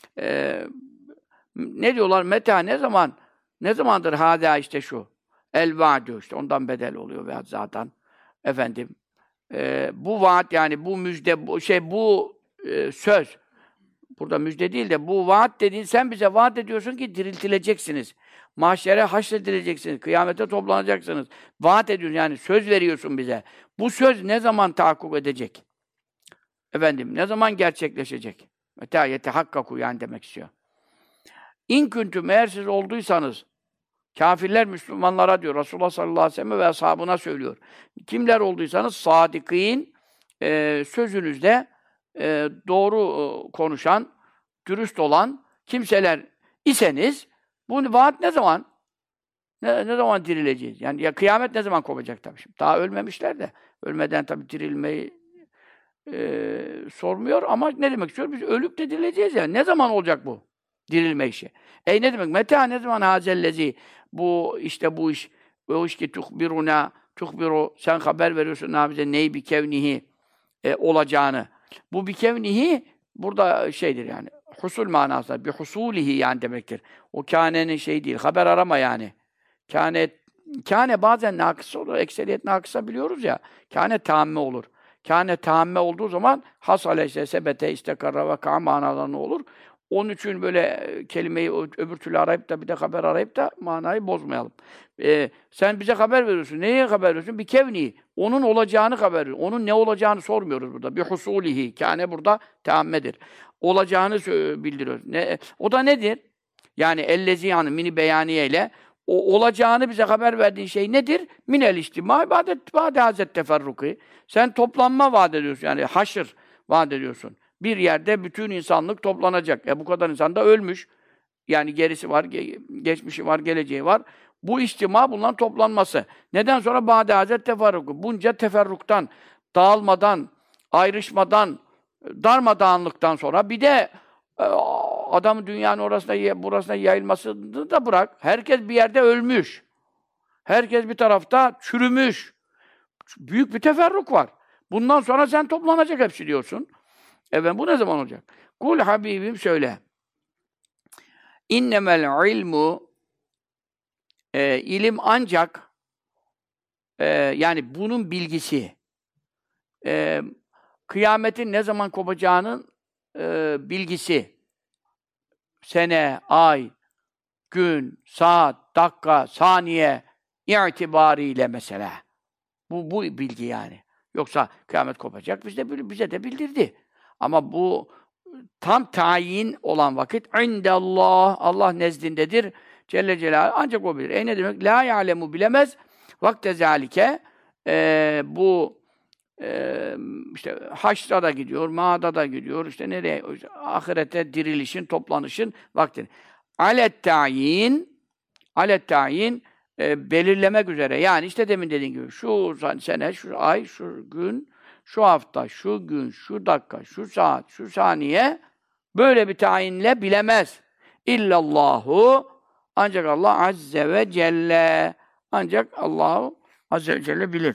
Ne diyorlar? Meta ne zamandır hâdâ işte şu. El vaadü işte ondan bedel oluyor veya zaten efendim. Bu vaat yani bu müjde bu söz. Burada müjde değil de bu vaat dediğin sen bize vaat ediyorsun ki diriltileceksiniz. Mahşere haşredileceksiniz. Kıyamete toplanacaksınız. Vaat ediyorsun yani söz veriyorsun bize. Bu söz ne zaman tahakkuk edecek? Efendim ne zaman gerçekleşecek? Meta yetehakkaku yani demek istiyor. İn küntüm eğer siz olduysanız kâfirler Müslümanlara diyor. Resulullah sallallahu aleyhi ve sellem ve ashabına söylüyor. Kimler olduysanız sadıkîn sözünüzde doğru konuşan, dürüst olan kimseler iseniz bu vaat ne zaman? Ne zaman dirileceğiz? Yani ya kıyamet ne zaman kopacak tabii şimdi. Daha ölmemişler de. Ölmeden tabii dirilmeyi sormuyor ama ne demek istiyor? Biz ölüp de dirileceğiz yani. Ne zaman olacak bu? Dirilme işi. Ne demek? Meta ne zaman hazellezi? Bu iş, o iş ki tuhbiru sen haber veriyorsun bize neyi bi kevnihi olacağını. Bu bi kevnihi burada şeydir yani. Husul manasında bi husulihi yani demektir. O kânenin şey değil. Haber arama yani. Kâne bazen nakıs olur. Ekseriyet nakısa biliyoruz ya. Kâne tâmme olur. Kâne tâmme olduğu zaman hasale işte sebete istekarra ve kâ manalarını olur. Onun için böyle kelimeyi öbür türlü arayıp da bir de haber arayıp da manayı bozmayalım. Sen bize haber veriyorsun. Neye haber veriyorsun? Bir kevni. Onun olacağını haber veriyorsun. Onun ne olacağını sormuyoruz burada. Bir husulihi. Kâne burada teammedir. Olacağını bildiriyoruz. O da nedir? Yani ellezi yani mini beyaniyeyle o olacağını bize haber verdiğin şey nedir? Minel istima ibadet ba'de hazet teferruki. Sen toplanma vaat ediyorsun. Yani haşr vaat ediyorsun. Bir yerde bütün insanlık toplanacak. Bu kadar insan da ölmüş. Yani gerisi var, geçmişi var, geleceği var. Bu istima bunların toplanması. Neden sonra ba'de hazet teferruki? Bunca teferruktan, dağılmadan, ayrışmadan, darmadağınlıktan sonra bir de adamın dünyanın burasına yayılmasını da bırak. Herkes bir yerde ölmüş. Herkes bir tarafta çürümüş. Büyük bir teferruk var. Bundan sonra sen toplanacak hepsi diyorsun. Bu ne zaman olacak? Kul Habibim söyle. İnnemel ilmu ilim ancak yani bunun bilgisi, kıyametin ne zaman kopacağının bilgisi, sene, ay, gün, saat, dakika, saniye itibariyle mesela. Bu bilgi yani. Yoksa kıyamet kopacak, bize de bildirdi. Ama bu tam tayin olan vakit indallah, Allah nezdindedir. Celle Celaluhu ancak o bilir. Ne demek? La ya'lemu bilemez. Vakte zalike bu işte haşra da gidiyor, maada da gidiyor, işte nereye? İşte ahirete dirilişin, toplanışın vaktini. Alet tayin belirlemek üzere. Yani işte demin dediğim gibi şu sene, şu ay, şu gün, şu hafta, şu gün, şu dakika, şu saat, şu saniye böyle bir tayinle bilemez. İllallahu ancak Allah Azze ve Celle ancak Allahu Azze ve Celle bilir.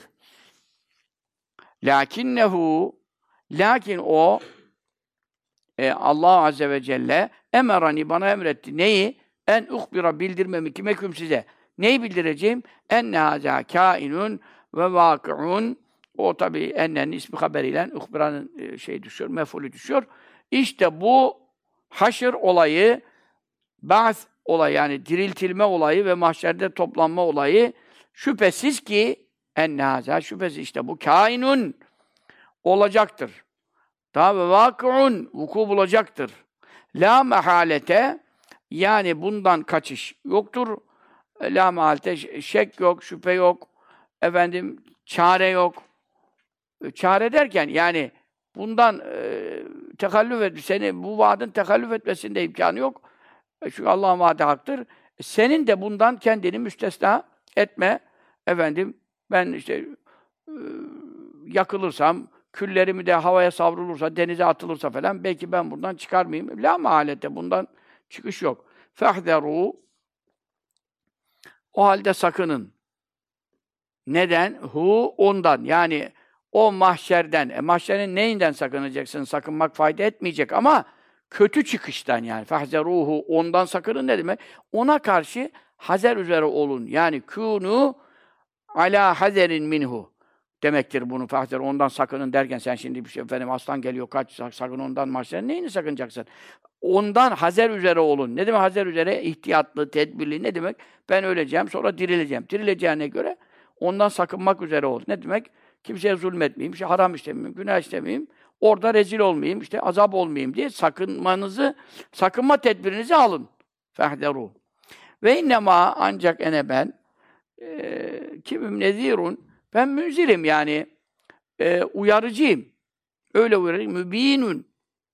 Lakin o Allah Azze ve Celle emerani bana emretti. Neyi? En uhbira bildirmemi kime size. Neyi bildireceğim? Enne hâzâ kâinun ve vâkı'un. O tabi ennenin ismi haberiyle uhbiranın düşüyor, mef'ulü düşüyor. İşte bu haşr olayı, ba'th olayı yani diriltilme olayı ve mahşerde toplanma olayı şüphesiz ki enne hâzâ şüphesiz işte bu kâinun olacaktır. Daha ve vâkı'un vuku bulacaktır. La mehalete yani bundan kaçış yoktur. La mehalete şek yok, şüphe yok. Çare yok. Çare derken yani bundan seni bu vaadin tekallüf etmesinde imkanı yok. Çünkü Allah'ın vaadi haktır. Senin de bundan kendini müstesna etme. Ben işte yakılırsam, küllerimi de havaya savrulursa, denize atılırsa falan belki ben buradan çıkar mıyım? La mehalete bundan çıkış yok. Fehderû o halde sakının. Neden? Ondan. Yani o mahşerden. Mahşerin neyinden sakınacaksın? Sakınmak fayda etmeyecek ama kötü çıkıştan yani. Fehzeruhu ondan sakının ne demek? Ona karşı hazer üzere olun. Yani kûnû alâ hazerin minhu demektir bunu fehzer. Ondan sakının derken sen şimdi bir şey aslan geliyor kaç sakın ondan mahşerin neyini sakınacaksın? Ondan hazer üzere olun. Ne demek hazer üzere? İhtiyatlı, tedbirli. Ne demek? Ben öleceğim, sonra dirileceğim. Dirileceğine göre ondan sakınmak üzere ol. Ne demek? Kimseye zulmetmeyeyim, işte haram işlemeyeyim, günah işlemeyeyim, orada rezil olmayayım, işte azap olmayayım diye sakınma tedbirinizi alın. Fehderu. Ve innema ancak ben kimim nezirun, ben münzirim yani uyarıcıyım. Öyle uyarıcıyım. Mübinun.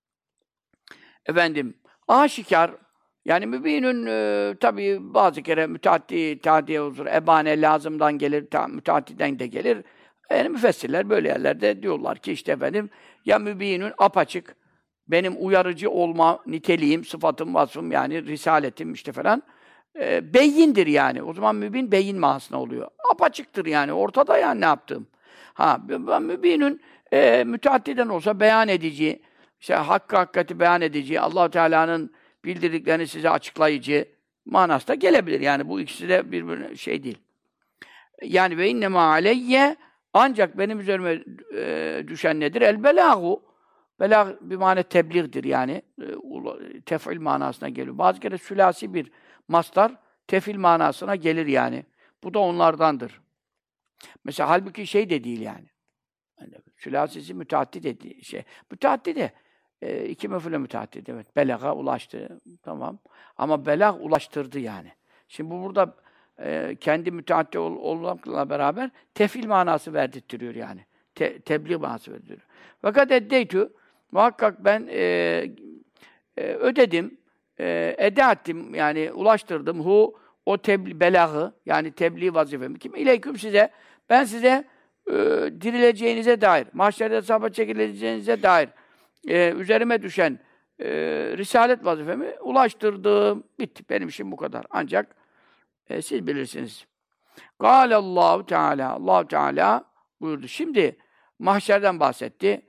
Aşikar, yani mübinün tabii bazı kere müteaddi, tadiye huzur, ebane lazımdan gelir, müteaddiden de gelir. Yani müfessirler böyle yerlerde diyorlar ki işte ya mübinün apaçık, benim uyarıcı olma niteliğim, sıfatım, vasfım yani risaletim işte falan beyindir yani. O zaman mübin beyin manasına oluyor. Apaçıktır yani, ortada yani ne yaptığım. Mübinün müteaddiden olsa beyan edici, işte hakikati beyan edici, Allah Teala'nın bildirdiklerini size açıklayıcı manasında gelebilir. Yani bu ikisi de birbirine değil. Yani ve innema aleyye ancak benim üzerime düşen nedir? El belâhu. Belag bir mane tebliğdir yani. Tef'il manasına geliyor. Bazı kere sülasi bir mastar tef'il manasına gelir yani. Bu da onlardandır. Mesela halbuki de değil yani. Sülasisi müteaddid dediği şey. Müteaddid de iki mef'ule müteaddid. Evet. Belaga ulaştı. Tamam. Ama belag ulaştırdı yani. Şimdi bu burada kendi müteaddi olmakla beraber tef'il manası verdirtiyor yani. Tebliğ manası verdirtiyor. Fakat eddeytü muhakkak ben ödedim, eda ettim yani ulaştırdım o belagı yani tebliğ vazifemi. Kim ileyküm size ben size dirileceğinize dair, mahşerde hesaba çekileceğinize dair üzerime düşen risalet vazifemi ulaştırdım. Bitti. Benim işim bu kadar. Ancak siz bilirsiniz. Allahu Teala. Allah Teala buyurdu. Şimdi mahşerden bahsetti.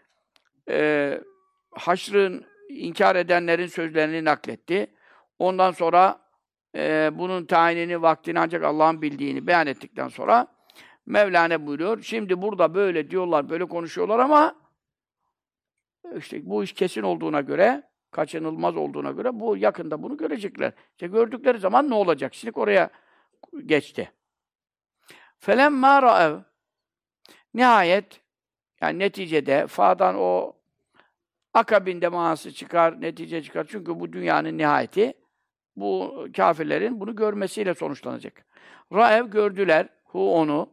Haşrın inkar edenlerin sözlerini nakletti. Ondan sonra bunun tayinini, vaktini ancak Allah'ın bildiğini beyan ettikten sonra Mevlana buyuruyor. Şimdi burada böyle diyorlar, böyle konuşuyorlar ama işte bu iş kesin olduğuna göre, kaçınılmaz olduğuna göre bu yakında bunu görecekler. İşte gördükleri zaman ne olacak? Şimdi oraya geçti. Felemma ra'ev. Nihayet yani neticede fa'dan o akabinde manası çıkar, netice çıkar. Çünkü bu dünyanın nihayeti bu kâfirlerin bunu görmesiyle sonuçlanacak. Ra'ev gördüler hu onu.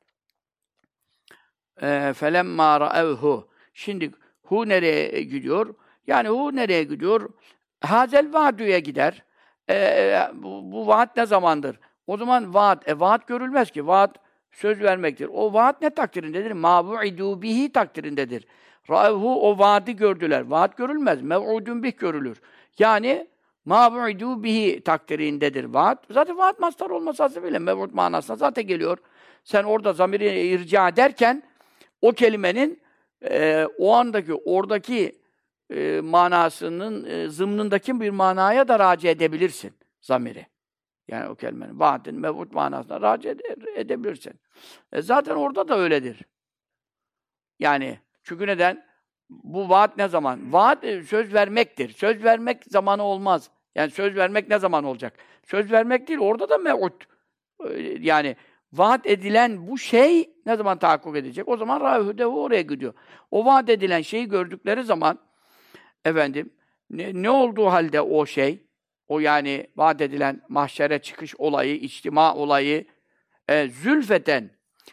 Felemma ra'evhu. Şimdi hu nereye gidiyor? Yani hu nereye gidiyor? Hazel vaadüye gider. Bu vaat ne zamandır? O zaman vaat, vaat görülmez ki. Vaat söz vermektir. O vaat ne takdirindedir? Ma bu'idu bihi takdirindedir. Ra'evhu o vaadi gördüler. Vaat görülmez. Mev'udun bih görülür. Yani ma bu'idu bihi takdirindedir vaat. Zaten vaat mastar olmasa bile mev'ud manasına zaten geliyor. Sen orada zamiri irca ederken o kelimenin o andaki, oradaki manasının zımnındaki bir manaya da raci edebilirsin zamiri. Yani o kelimenin vaadin, mev'ud manasına raci edebilirsin. Zaten orada da öyledir. Yani çünkü neden? Bu vaat ne zaman? Vaat söz vermektir. Söz vermek zamanı olmaz. Yani söz vermek ne zaman olacak? Söz vermek değil, orada da mev'ud. Yani vaat edilen bu şey ne zaman tahakkuk edecek? O zaman râhüdehu oraya gidiyor. O vaat edilen şeyi gördükleri zaman efendim ne olduğu halde o şey, o yani vaat edilen mahşere çıkış olayı, içtima olayı zülfeten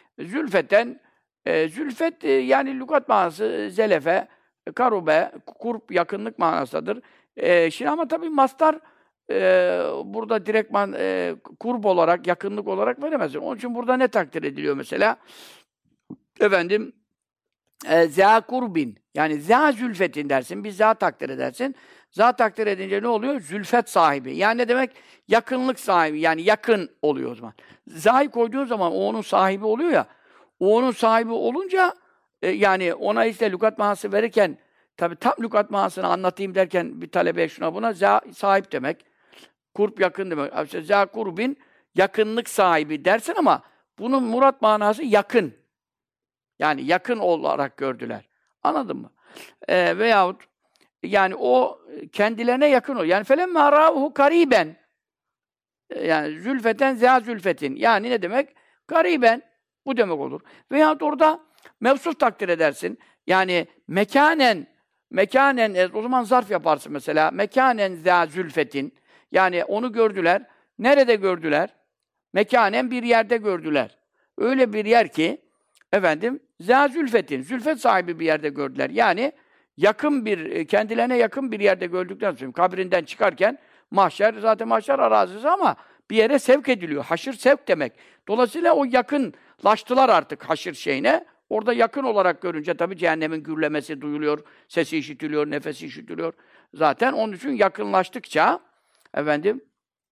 zülfet yani lügat manası zelefe, karube, kurp, yakınlık manasıdır. Şimdi ama tabii mastar burada direktman kurb olarak, yakınlık olarak veremezsin. Onun için burada ne takdir ediliyor mesela? Efendim zâ kurbin yani zâ zülfetin dersin, bir zâ takdir edersin. Zâ takdir edince ne oluyor? Zülfet sahibi. Yani ne demek? Yakınlık sahibi. Yani yakın oluyor o zaman. Zâ'yı koyduğun zaman o onun sahibi oluyor ya. O onun sahibi olunca yani ona işte lügat manası verirken tabii tam lügat manasını anlatayım derken bir talebeye şuna buna zâ sahip demek. Kurp yakın demek. İşte zâ kurbin yakınlık sahibi dersin ama bunun murat manası yakın. Yani yakın olarak gördüler. Anladın mı? Veyahut yani o kendilerine yakın o. Yani felemmâ râhu karîben. Yani zülfeten zâ zülfetin. Yani ne demek? Kariben. Bu demek olur. Veyahut orada mevsuf takdir edersin. Yani mekânen o zaman zarf yaparsın mesela. Mekânen zâ zülfetin. Yani onu gördüler. Nerede gördüler? Mekânen bir yerde gördüler. Öyle bir yer ki efendim zâ zülfetin. Zülfet sahibi bir yerde gördüler. Yani yakın bir, kendilerine yakın bir yerde gördükten sonra kabrinden çıkarken mahşer, zaten mahşer arazisi ama bir yere sevk ediliyor. Haşır sevk demek. Dolayısıyla o yakınlaştılar artık haşır şeyine. Orada yakın olarak görünce tabii cehennemin gürlemesi duyuluyor, sesi işitiliyor, nefesi işitiliyor. Zaten onun için yakınlaştıkça efendim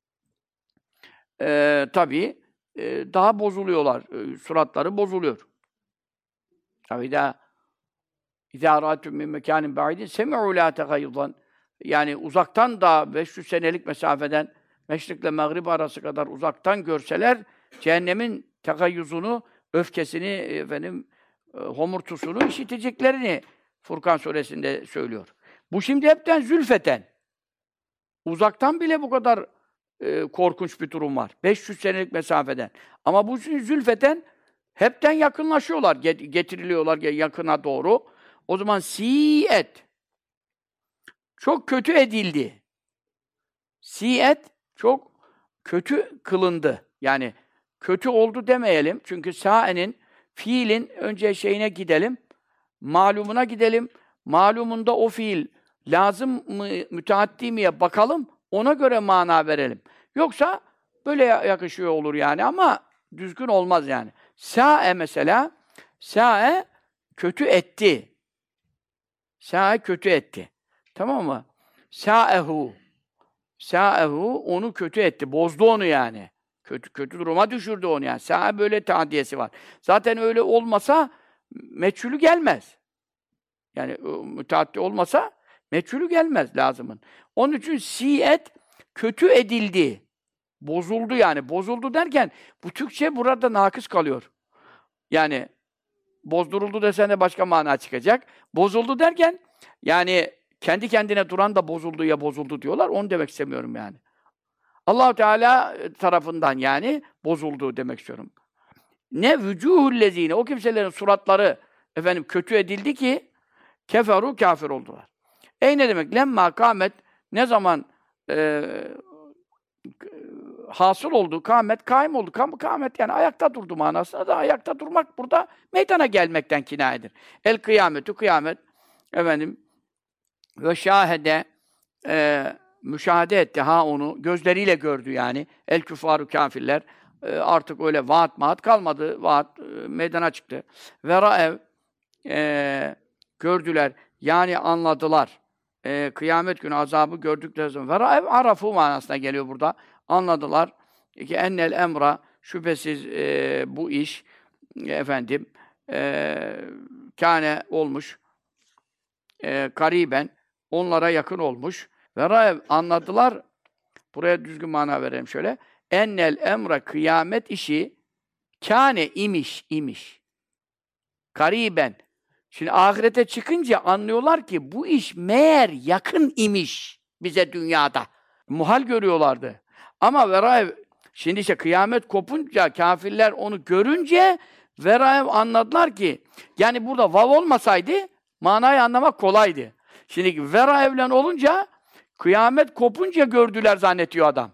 tabii daha bozuluyorlar. Suratları bozuluyor. Tabii daha İzâ râtüm min mekânin ba'idin semi'û lâ tegayyidan. Yani uzaktan da 500 senelik mesafeden meşrikle mağrib arası kadar uzaktan görseler cehennemin tegayyuzunu, öfkesini, efendim homurtusunu işiteceklerini Furkan suresinde söylüyor. Bu şimdi hepten zülfeten. Uzaktan bile bu kadar korkunç bir durum var. 500 senelik mesafeden. Ama bu zülfeten hepten yakınlaşıyorlar, getiriliyorlar yakına doğru. O zaman siyet çok kötü edildi. Siyet çok kötü kılındı. Yani kötü oldu demeyelim. Çünkü sa'enin fiilin önce şeyine gidelim. Malumuna gidelim. Malumunda o fiil lazım mı, müteaddi miye bakalım. Ona göre mana verelim. Yoksa böyle yakışıyor olur yani ama düzgün olmaz yani. Sa'e mesela sa'e kötü etti. Sa'e kötü etti. Tamam mı? Sa'ehu. Sa'ehu onu kötü etti. Bozdu onu yani. Kötü duruma düşürdü onu yani. Sa'e böyle taadiyesi var. Zaten öyle olmasa meçhulü gelmez. Yani müteaddi olmasa meçhulü gelmez lazımın. Onun için siyet kötü edildi. Bozuldu yani. Bozuldu derken bu Türkçe burada nakıs kalıyor. Yani bozduruldu desen de başka mana çıkacak. Bozuldu derken yani kendi kendine duran da bozuldu ya bozuldu diyorlar. Onu demek istemiyorum yani. Allah-u Teala tarafından yani bozuldu demek istiyorum. Ne vücuhullezine o kimselerin suratları efendim kötü edildi ki keferu kafir oldular. Ne demek? Lemma kâmet ne zaman hasıl oldu, kâmet, kaim oldu. Kâmet yani ayakta durdu manasında da ayakta durmak burada meydana gelmekten kinayedir. El kıyametu kıyamet efendim ve şahede müşahede etti ha onu gözleriyle gördü yani. El küfaru kâfirler artık öyle vaat kalmadı. Vaat meydana çıktı. Ve ra'ev gördüler yani anladılar. Kıyamet günü azabı gördükleri zaman ve ra'ev arafu manasına geliyor burada. Anladılar ki ennel emra şüphesiz bu iş efendim kâne olmuş kariben onlara yakın olmuş ve ra'ev anladılar buraya düzgün mana verelim şöyle ennel emra kıyamet işi kâne imiş kariben. Şimdi ahirete çıkınca anlıyorlar ki bu iş meğer yakın imiş bize dünyada. Muhal görüyorlardı. Ama veraev, şimdi işte kıyamet kopunca kâfirler onu görünce veraev anladılar ki yani burada vav olmasaydı manayı anlamak kolaydı. Şimdi veraevlen olunca kıyamet kopunca gördüler zannetiyor adam.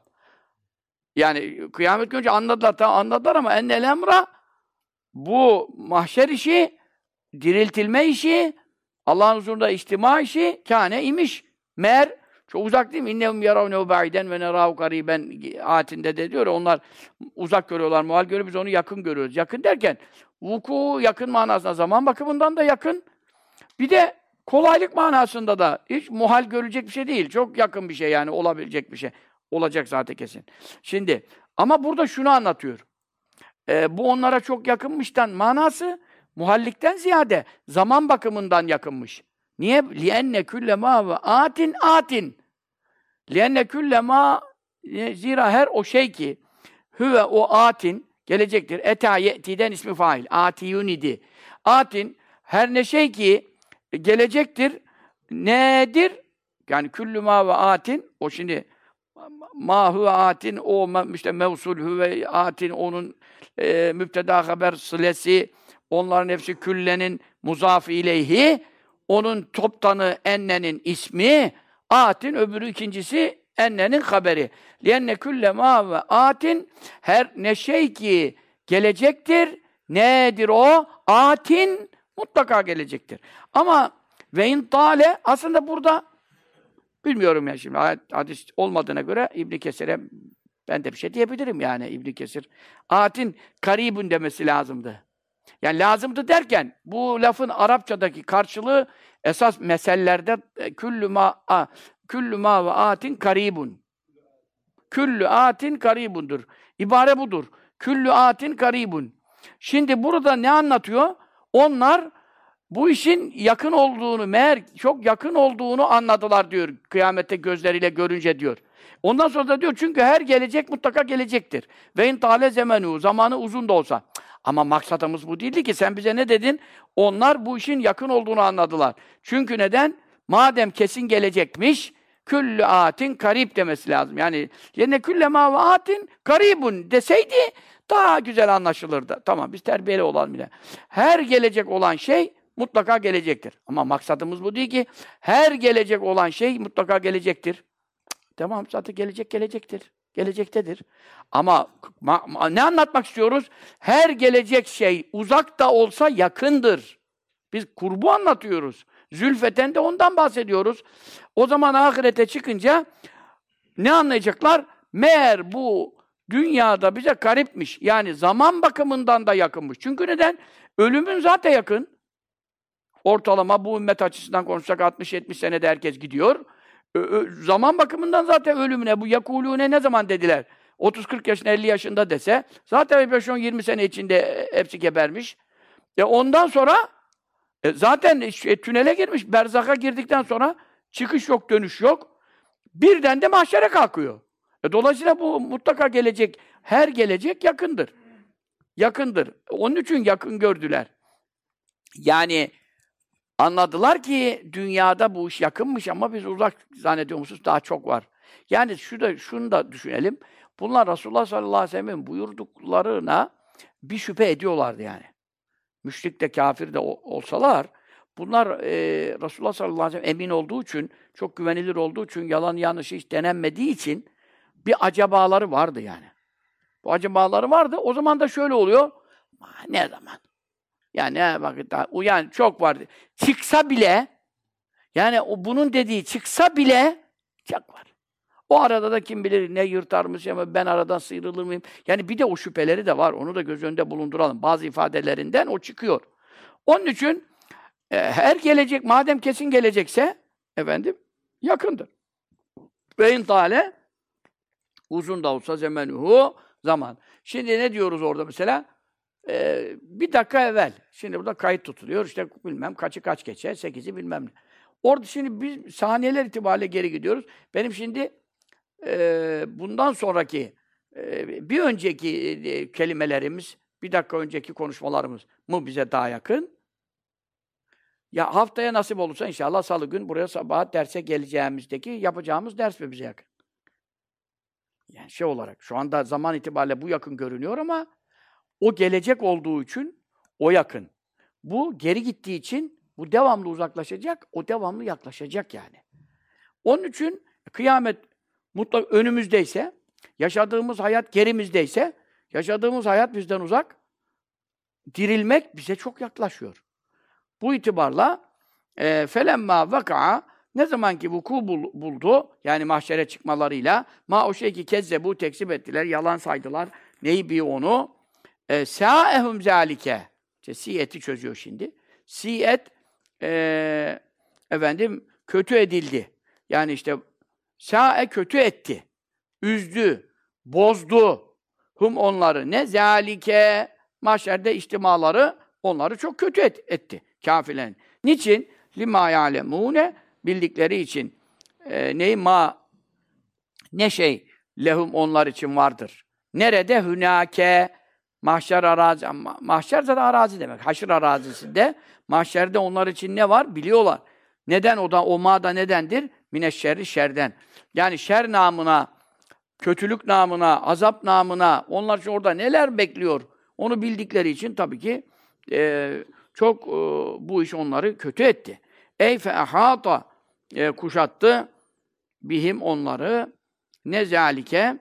Yani kıyamet görünce anladılar, tamam anladılar ama ennel emra bu mahşer işi, diriltilme işi, Allah'ın huzurunda içtima işi kâne imiş. Meğer çok uzak değil mi? İnnehum yaravnehu ba'iden ve nerâhu karîben ayetinde de diyor. Onlar uzak görüyorlar, muhal görüyor. Biz onu yakın görüyoruz. Yakın derken vuku yakın manasında zaman bakımından da yakın. Bir de kolaylık manasında da hiç muhal görülecek bir şey değil. Çok yakın bir şey yani olabilecek bir şey. Olacak zaten kesin. Şimdi ama burada şunu anlatıyor. Bu onlara çok yakınmıştan manası muhallikten ziyade zaman bakımından yakınmış. Niye? لِأَنَّ كُلَّ مَا وَآتٍ لِأَنَّ كُلَّ مَا zira her o şey ki hüve o atin gelecektir. Eta ye'tiden ismi fail. Atiyun idi. Atin her ne şey ki gelecektir. Nedir? Yani küllü ma ve atin o şimdi ma huve atin o işte mevsul huve atin onun müpteda haber sılesi onların hepsi küllenin muzaf ileyhi onun toptanı ennenin ismi atin öbürü ikincisi ennenin haberi. Lienne külle ma ve atin her ne şey ki gelecektir. Nedir o? Atin mutlaka gelecektir. Ama ve in tale aslında burada bilmiyorum ya şimdi hadis olmadığına göre İbn Kesir'e ben de bir şey diyebilirim yani İbn Kesir. Atin karibun demesi lazımdı. Yani lazımdı derken bu lafın Arapçadaki karşılığı esas mesellerde küllü ma ve atin karibun. Küllü atin karibundur. İbare budur. Küllü atin karibun. Şimdi burada ne anlatıyor? Onlar bu işin yakın olduğunu, meğer çok yakın olduğunu anladılar diyor. Kıyamette gözleriyle görünce diyor. Ondan sonra da diyor çünkü her gelecek mutlaka gelecektir. Ve in tale zemenu zamanı uzun da olsa. Ama maksadımız bu değildi ki. Sen bize ne dedin? Onlar bu işin yakın olduğunu anladılar. Çünkü neden? Madem kesin gelecekmiş, küllü atin karib demesi lazım. Yani yerine külle ma ve atin karibun deseydi daha güzel anlaşılırdı. Tamam biz terbiyeli olalım bile. Her gelecek olan şey mutlaka gelecektir. Ama maksadımız bu değil ki. Her gelecek olan şey mutlaka gelecektir. Tamam zaten gelecektir. Gelecektedir. Ama ne anlatmak istiyoruz? Her gelecek şey uzak da olsa yakındır. Biz kurbu anlatıyoruz. Zülfeten de ondan bahsediyoruz. O zaman ahirete çıkınca ne anlayacaklar? Meğer bu dünyada bize garipmiş. Yani zaman bakımından da yakınmış. Çünkü neden? Ölümün zaten yakın. Ortalama bu ümmet açısından konuşsak 60-70 senede herkes gidiyor. Zaman bakımından zaten ölümüne, bu yakulune ne zaman dediler? 30-40 yaşında, 50 yaşında dese, zaten 5-10-20 sene içinde hepsi gebermiş. Ondan sonra zaten tünele girmiş, berzaka girdikten sonra çıkış yok, dönüş yok. Birden de mahşere kalkıyor. Dolayısıyla bu mutlaka gelecek, her gelecek yakındır. yakındır. Onun için yakın gördüler. Yani anladılar ki dünyada bu iş yakınmış ama biz uzak zannediyormuşuz, daha çok var. Yani şunu da düşünelim. Bunlar Resulullah sallallahu aleyhi ve sellem'in buyurduklarına bir şüphe ediyorlardı yani. Müşrik de kafir de olsalar, bunlar Resulullah sallallahu aleyhi ve sellem emin olduğu için, çok güvenilir olduğu için, yalan yanlışı hiç denenmediği için bir acabaları vardı yani. Bu acabaları vardı. O zaman da şöyle oluyor. Ne zaman? Yani ne vakit daha, yani çok vardı. Çıksa bile, yani bunun dediği çıksa bile çok var. O arada da kim bilir ne yırtarmış ama ben aradan sıyrılır mıyım? Yani bir de o şüpheleri de var. Onu da göz önünde bulunduralım. Bazı ifadelerinden o çıkıyor. Onun için her gelecek, madem kesin gelecekse efendim yakındır. Ve intale uzun da olsa zemenuhu zaman. Şimdi ne diyoruz orada mesela? Bir dakika evvel. Şimdi burada kayıt tutuluyor. İşte bilmem kaçı kaç geçe, 8'i bilmem ne. Orada şimdi biz saniyeler itibariyle geri gidiyoruz. Benim şimdi bundan sonraki bir önceki kelimelerimiz, bir dakika önceki konuşmalarımız mı bize daha yakın? Ya haftaya nasip olursa inşallah salı gün buraya sabah derse geleceğimizdeki yapacağımız ders mi bize yakın? Yani şey olarak şu anda zaman itibariyle bu yakın görünüyor ama o gelecek olduğu için o yakın. Bu geri gittiği için bu devamlı uzaklaşacak, o devamlı yaklaşacak yani. Onun için kıyamet mutlak önümüzdeyse, yaşadığımız hayat gerimizdeyse, yaşadığımız hayat bizden uzak, dirilmek bize çok yaklaşıyor. Bu itibarla felemma vaka'a ne zaman ki vuku buldu, yani mahşere çıkmalarıyla o şey ki kezzebu tekzip ettiler, yalan saydılar. Neyi bir onu? Sâehum zâlike. İşte siyeti çözüyor şimdi. Siyet efendim kötü edildi. Yani işte sâe kötü etti. Üzdü, bozdu. Hum onları ne? Zâlike mahşerde içtimaları onları çok kötü etti. Kâfirlerin. Niçin? Lima ya'lemûne bildikleri için ne şey lehum onlar için vardır. Nerede? Hünâke mahşer arazi. Mahşer zaten arazi demek. Haşr arazisinde. Mahşerde onlar için ne var? Biliyorlar. Neden? O ma da nedendir? Mineşşerri şerden. Yani şer namına, kötülük namına, azap namına onlar için orada neler bekliyor? Onu bildikleri için tabii ki çok bu iş onları kötü etti. Ey fe ahata kuşattı bihim onları ne zalike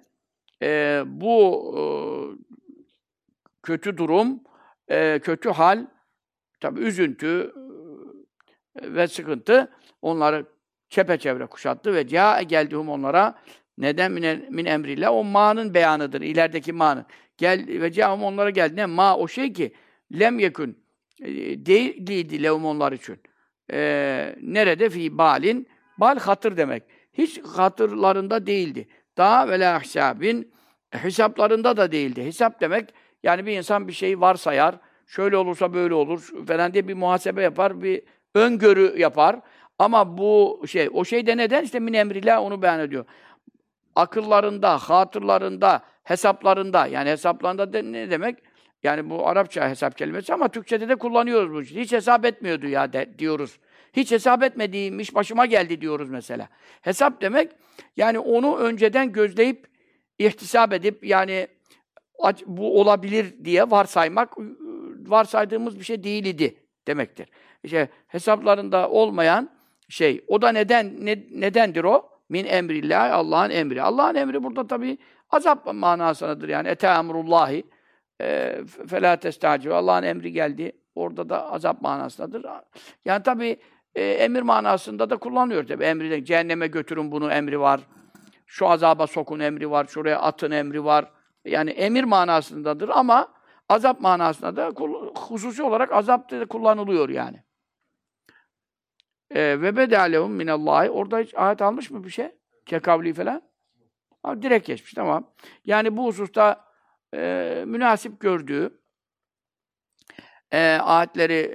bu kötü durum, kötü hal, tabii üzüntü ve sıkıntı onları çepeçevre kuşattı ve geldihum onlara neden min emrillah o ma'nın beyanıdır. İlerideki ma'nın. Ve cahum onlara geldi. Ne ma o şey ki lem yekun değildi lehum onlar için. Nerede fi balin bal hatır demek. Hiç hatırlarında değildi. Daha ve la hesabin hesaplarında da değildi. Hesap demek yani bir insan bir şeyi varsayar. Şöyle olursa böyle olur falan diye bir muhasebe yapar, bir öngörü yapar. Ama bu şey, o şey de neden? İşte min emrillah onu beyan ediyor. Akıllarında, hatırlarında, hesaplarında. Yani hesaplarında ne demek? Yani bu Arapça hesap kelimesi ama Türkçe'de de kullanıyoruz bu. Hiç hesap etmiyordu ya diyoruz. Hiç hesap etmediğim iş başıma geldi diyoruz mesela. Hesap demek, yani onu önceden gözleyip, ihtisap edip, yani bu olabilir diye varsaymak, varsaydığımız bir şey değil idi demektir. İşte hesaplarında olmayan şey, o da nedendir o? Min emrillah, Allah'ın emri. Allah'ın emri burada tabii azap manasındadır yani. Ete emrullahi felâ testâciv. Allah'ın emri geldi. Orada da azap manasındadır. Yani tabii emir manasında da kullanıyor tabii. Emri, cehenneme götürün bunu emri var. Şu azaba sokun emri var. Şuraya atın emri var. Yani emir manasındadır ama azap manasında da hususi olarak azap da kullanılıyor yani. Ve bedâlehum minallahi. Orada hiç ayet almış mı bir şey? Kekavli falan. Ha, direkt geçmiş, tamam. Yani bu hususta münasip gördüğü ayetleri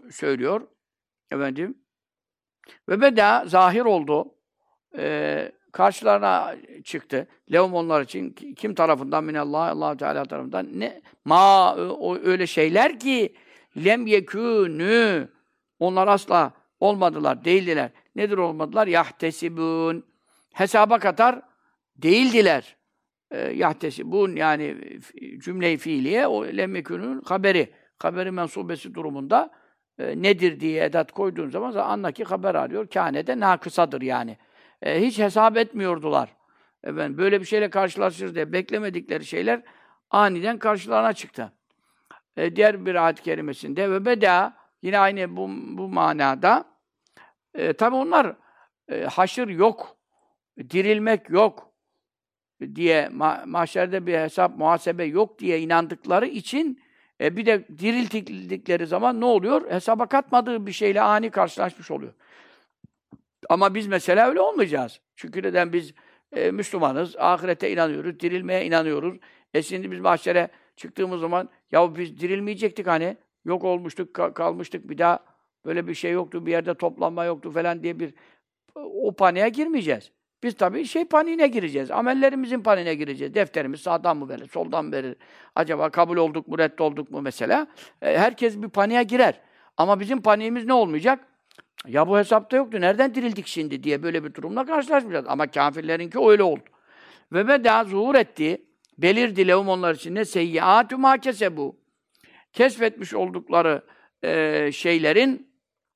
söylüyor. Efendim. Ve beda zahir oldu. karşılarına çıktı. Lehum onlar için kim tarafından minallah Allah Teala tarafından ne o öyle şeyler ki lem yekûnü onlar asla olmadılar, değildiler. Nedir olmadılar? Yahtesibun. Hesaba katar değildiler. Yahtesibun yani cümle-i fiiliye o lem yekûnün haberi. Haberi mensubesi durumunda nedir diye edat koyduğun zaman anla ki haber arıyor. Kâne'de nakısadır yani. Hiç hesap etmiyordular. Böyle bir şeyle karşılaşırız diye beklemedikleri şeyler aniden karşılarına çıktı. Diğer bir ayet-i kerimesinde ve beda yine aynı bu manada tabi onlar haşır yok, dirilmek yok diye mahşerde bir hesap, muhasebe yok diye inandıkları için bir de dirildikleri zaman ne oluyor? Hesaba katmadığı bir şeyle ani karşılaşmış oluyor. Ama biz mesela öyle olmayacağız. Çünkü neden biz Müslümanız, ahirete inanıyoruz, dirilmeye inanıyoruz. Şimdi biz mahşere çıktığımız zaman ya biz dirilmeyecektik hani, yok olmuştuk, kalmıştık bir daha böyle bir şey yoktu, bir yerde toplanma yoktu falan diye o paniğe girmeyeceğiz. Biz tabii paniğine gireceğiz. Amellerimizin paniğine gireceğiz. Defterimiz sağdan mı verir, soldan mı verir? Acaba kabul olduk mu, reddolduk mu mesela? Herkes bir paniğe girer. Ama bizim paniğimiz ne olmayacak? Ya bu hesapta yoktu, nereden dirildik şimdi diye böyle bir durumla karşılaşmayacağız. Ama kâfirlerinki öyle oldu. Ve beda zuhur etti, belirdi lehum onlar için ne seyyiâtü mâ kesebu. Kesfetmiş oldukları şeylerin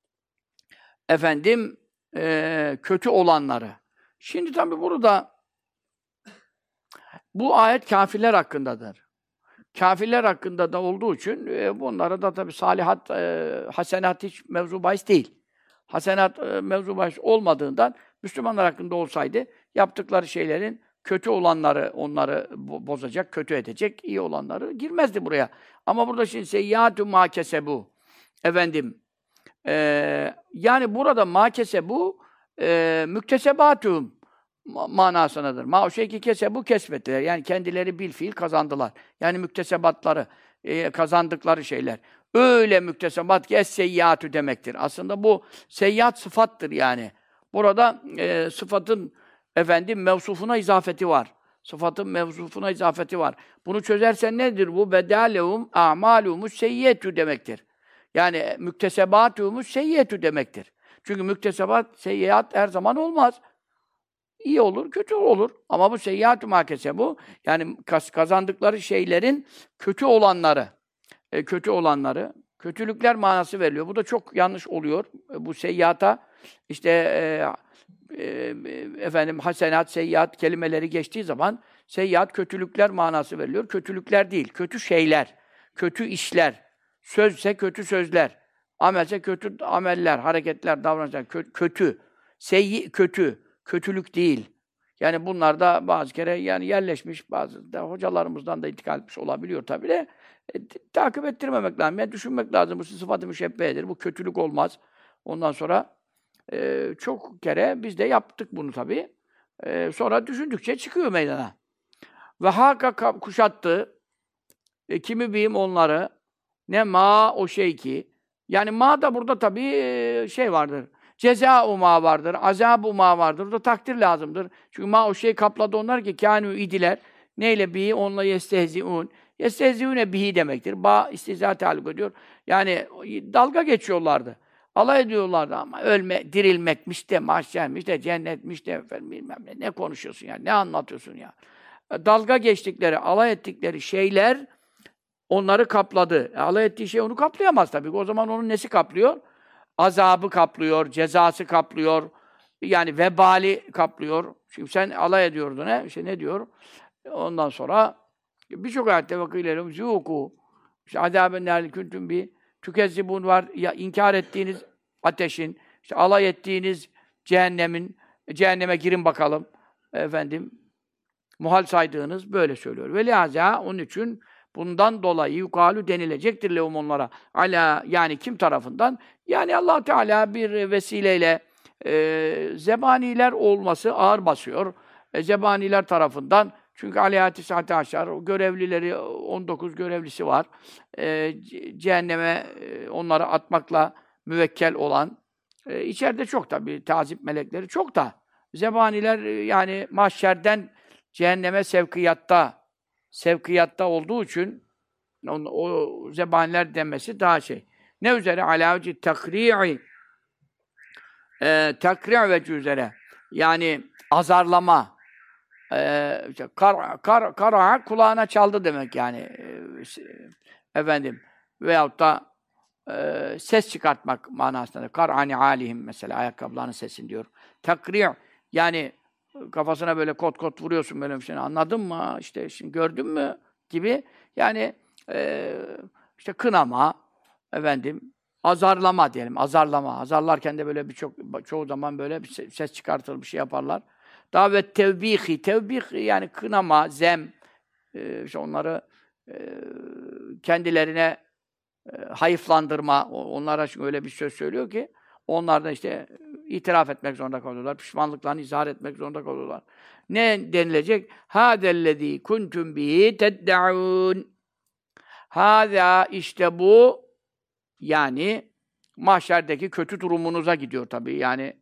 kötü olanları. Şimdi tabii burada bu ayet kâfirler hakkındadır. Kâfirler hakkında da olduğu için bunlara da tabii salihat, hasenat hiç mevzu bahis değil. Hasenat mevzu bahis olmadığından Müslümanlar hakkında olsaydı yaptıkları şeylerin kötü olanları onları bozacak, kötü edecek, iyi olanları girmezdi buraya. Ama burada şimdi seyyâtü mâ kesebu. Yani burada mâ kesebu müktesebatûm manasındadır. Ma o şey ki kesebu kesbettiler. Yani kendileri bil fiil kazandılar. Yani müktesebatları, kazandıkları şeyler. Öyle müktesebat ki es-seyyiatü demektir. Aslında bu seyyiat sıfattır yani. Burada sıfatın mevsufuna izafeti var. Sıfatın mevsufuna izafeti var. Bunu çözersen nedir bu? Bedâlehum a'mâlumus seyyiyetü demektir. Yani müktesebatûmus seyyiyetü demektir. Çünkü müktesebat, seyyiat her zaman olmaz. İyi olur, kötü olur. Ama bu seyyiat-ı mâkese bu. Yani kazandıkları şeylerin kötü olanları, kötülükler manası veriliyor. Bu da çok yanlış oluyor. Bu seyyata hasenat, seyyiat kelimeleri geçtiği zaman seyyiat kötülükler manası veriliyor. Kötülükler değil, kötü şeyler, kötü işler, sözse kötü sözler, amelse kötü ameller, hareketler, davranışlar, kötü, kötü. Kötülük değil. Yani bunlar da bazı kere yani yerleşmiş, bazı da hocalarımızdan da intikal etmiş olabiliyor tabii de takip ettirmemek lazım. Yani düşünmek lazım. Bu sıfat-ı müşebbehedir. Bu kötülük olmaz. Ondan sonra çok kere biz de yaptık bunu tabii. Sonra düşündükçe çıkıyor meydana. Ve haka kuşattı. Kimi bihim onları ne ma o şey ki. Yani ma da burada tabii vardır. Ceza-u ma vardır, azab-u ma vardır. Burada takdir lazımdır. Çünkü ma o şey kapladı onlar ki kânû idiler. Neyle bihi? Onunla yestehzi'ûn. Yestehzi'ûne bihi demektir. Ba istihza taluk ediyor. Yani dalga geçiyorlardı. Alay ediyorlardı ama dirilmekmiş de, mahşermiş de, cennetmiş de, bilmem ne konuşuyorsun ya, ne anlatıyorsun ya. Dalga geçtikleri, alay ettikleri şeyler onları kapladı. Alay ettiği şey onu kaplayamaz tabii. O zaman onun nesi kaplıyor? Azabı kaplıyor, cezası kaplıyor, yani vebali kaplıyor. Şimdi sen alay ediyordun ne diyor? Ondan sonra birçok ayette vakîlehum zûkû azâben nâri kuntum bi tükezzibûn var. Ya inkar ettiğiniz ateşin, alay ettiğiniz cehenneme girin bakalım. Muhal saydığınız böyle söylüyor. Ve lihâzâ onun için bundan dolayı yukalu denilecektir lehum onlara. Yani kim tarafından? Yani Allah Teala bir vesileyle zebaniler olması ağır basıyor. Zebaniler tarafından. Çünkü aleyhâti sâti aşar. Görevlileri 19 görevlisi var. Cehenneme onları atmakla müvekkel olan. İçeride çok tabii tazip melekleri çok da. Zebaniler yani mahşerden cehenneme sevkiyatta olduğu için o zebaniler denmesi daha şey. Ne üzere? Alâ veci takri'i takri' veci üzere. Yani azarlama. İşte kara'a kulağına çaldı demek yani. Efendim. Veyahut da ses çıkartmak manasında. Kar'ani alihim mesela. Ayakkabılarının sesini diyor. Takri' yani kafasına böyle kot kot vuruyorsun böyle bir şey. Anladın mı? İşte şimdi gördün mü? Gibi. Yani işte kınama, efendim, azarlama diyelim. Azarlama. Azarlarken de böyle çoğu zaman böyle bir ses çıkartır, bir şey yaparlar. Davet tevbihi. Tevbih yani kınama, zem. İşte onları kendilerine hayıflandırma. Onlara çünkü öyle bir söz söylüyor ki onlar da işte itiraf etmek zorunda kalıyorlar. Pişmanlıklarını izhar etmek zorunda kalıyorlar. Ne denilecek? Hâzellezî kuntum bihi tedde'ûn. Hâzâ işte bu yani mahşerdeki kötü durumunuza gidiyor tabii. Yani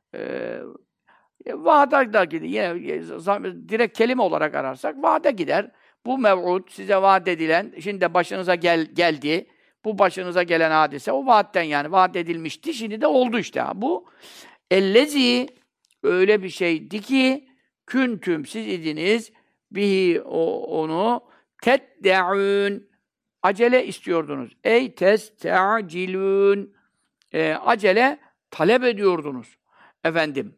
vaada da gidiyor. Yine direkt kelime olarak ararsak vaade gider. Bu mev'ud size vaat edilen, şimdi başınıza geldi. Bu başınıza gelen hadise o vaatten yani vaat edilmişti. Şimdi de oldu işte. Bu ellezi öyle bir şeydi ki küntüm siz idiniz bihi onu tedde'ün acele istiyordunuz. Ey testa'cilün acele talep ediyordunuz. Efendim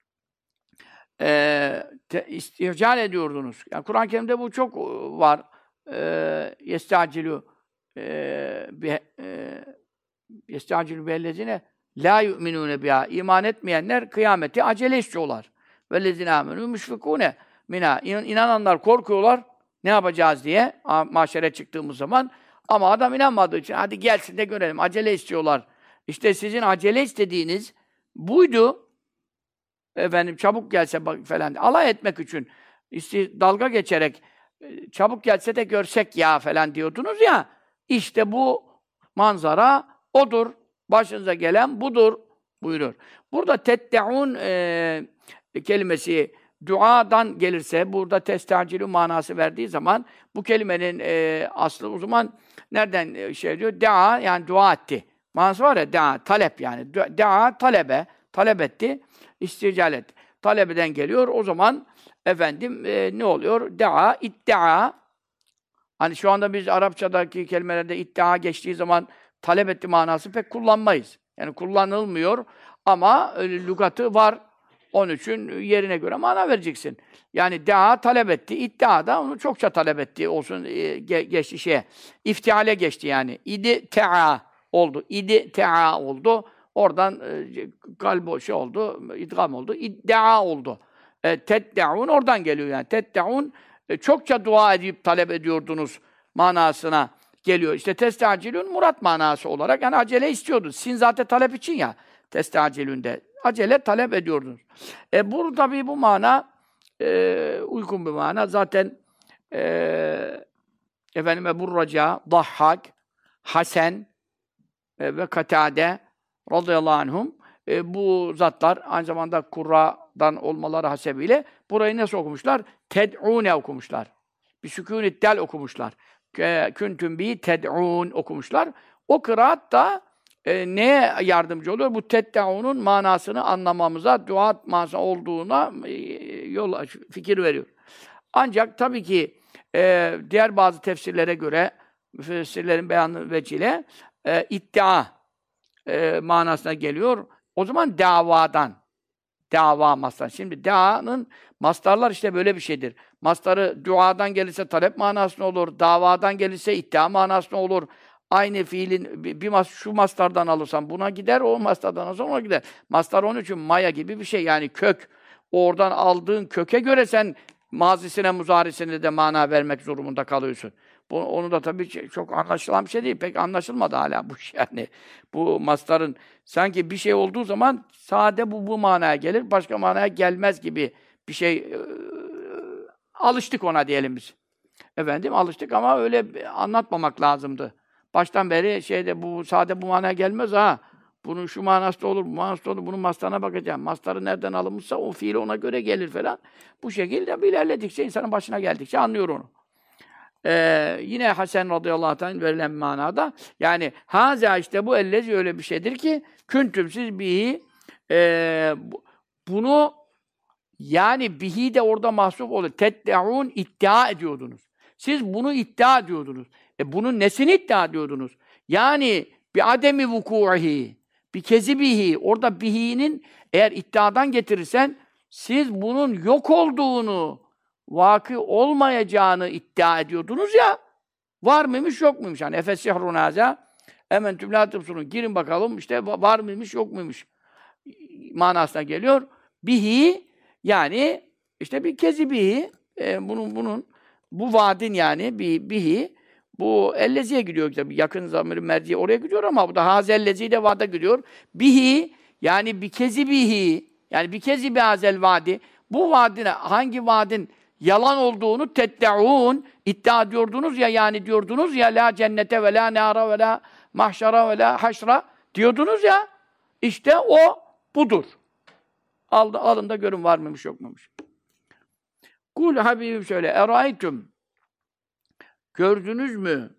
istircal ediyordunuz. Yani Kur'an-ı Kerim'de bu çok var. Yesta'cilu yesta'cilu bellezine la yu'minune biha. İman etmeyenler kıyameti acele istiyorlar. Vellezine amenu müşfikune minha. İnananlar korkuyorlar ne yapacağız diye mahşere çıktığımız zaman. Ama adam inanmadığı için hadi gelsin de görelim. Acele istiyorlar. İşte sizin acele istediğiniz buydu. Efendim çabuk gelse falan alay etmek için dalga geçerek çabuk gelse de görsek ya falan diyordunuz ya. İşte bu manzara odur. Başınıza gelen budur buyurur. Burada tette'un kelimesi duadan gelirse burada testacilü manası verdiği zaman bu kelimenin aslı o zaman nereden şey diyor? Dea yani dua etti. Manası var ya dea talep yani. Dea talep etti. İstircal etti. Talebeden geliyor. O zaman efendim ne oluyor? Dea, iddia. Hani şu anda biz Arapçadaki kelimelerde iddia geçtiği zaman talep etti manası pek kullanmayız. Yani kullanılmıyor ama lügatı var. Onun için yerine göre mana vereceksin. Yani dea talep etti, iddia da onu çokça talep etti olsun geçti şeye. İftiale geçti yani. İdi te'a oldu. İdi te'a oldu. Oradan kalbo şey oldu, idgam oldu, iddia oldu. Tedde'un oradan geliyor yani. Tedde'un çokça dua edip talep ediyordunuz manasına geliyor. İşte testacilün murat manası olarak yani acele istiyordu. Sin zaten talep için ya. Testacilünde acele talep ediyordunuz. Bu tabii bu mana uygun bir mana. Zaten efendim Ebu Raca, Dahhak, Hasan ve Katade radıyallahu anhum bu zatlar aynı zamanda Kur'a'dan olmaları hasebiyle burayı nasıl okumuşlar? Ted'ûne okumuşlar. Bir sükûn-i del okumuşlar. Küntüm bi ted'ûn okumuşlar. O kıraat da neye yardımcı oluyor? Bu ted'ûnun manasını anlamamıza, dua manası olduğuna fikir veriyor. Ancak tabii ki diğer bazı tefsirlere göre, müfessirlerin beyanı vecihle iddia manasına geliyor. O zaman dava mastar. Şimdi da'nın mastarlar işte böyle bir şeydir. Mastarı duadan gelirse talep manasına olur, davadan gelirse iddia manasına olur. Aynı fiilin şu mastardan alırsan buna gider, o mastardan alırsan ona gider. Mastar onun için maya gibi bir şey yani kök. Oradan aldığın köke göre sen mazisine, muzarisine de mana vermek durumunda kalıyorsun. Onu da tabii çok anlaşılan bir şey değil. Pek anlaşılmadı hala bu şey yani. Bu mastarın sanki bir şey olduğu zaman sade bu manaya gelir, başka manaya gelmez gibi bir şey alıştık ona diyelim biz. Efendim alıştık ama öyle anlatmamak lazımdı. Baştan beri bu sade bu manaya gelmez ha. bunun şu manası da olur, bu manası da olur, bunun mastarına bakacağım. Mastarı nereden alınmışsa o fiil ona göre gelir falan. Bu şekilde ilerledikçe, insanın başına geldikçe anlıyor onu. Yine Hasan radıyallahu anh verilen manada, yani haza işte bu ellezi öyle bir şeydir ki küntüm siz bihi bunu yani bihi de orada mahsuf olur. Tedde'un iddia ediyordunuz. Siz bunu iddia ediyordunuz. Bunun nesini iddia ediyordunuz? Yani bir ademi vuku'ihi, bir kezibihi, orada bihinin eğer iddiadan getirirsen siz bunun yok olduğunu, vakı olmayacağını iddia ediyordunuz ya. Var mıymış, yok muymuş? Yani efesihrun haza ementüm la tubsirun. Girin bakalım işte var mıymış, yok muymuş manasına geliyor. Bihi yani işte bir kezibihi bunun bu vaadin yani bihi bu elleziye gidiyor tabii yakın zamiri merci oraya gidiyor ama bu da hazellezi de vaada gidiyor. Bihi yani bir kezibihi yani bir kezibi hazel vadi bu vaadine hangi vaadin yalan olduğunu tedde'un iddia ediyordunuz ya yani diyordunuz ya la cennete ve la nara ve la mahşara ve la haşra diyordunuz ya işte o budur. Alın da görün var mıymış yok muymuş. Kul Habibim söyle. Eraytüm. Gördünüz mü?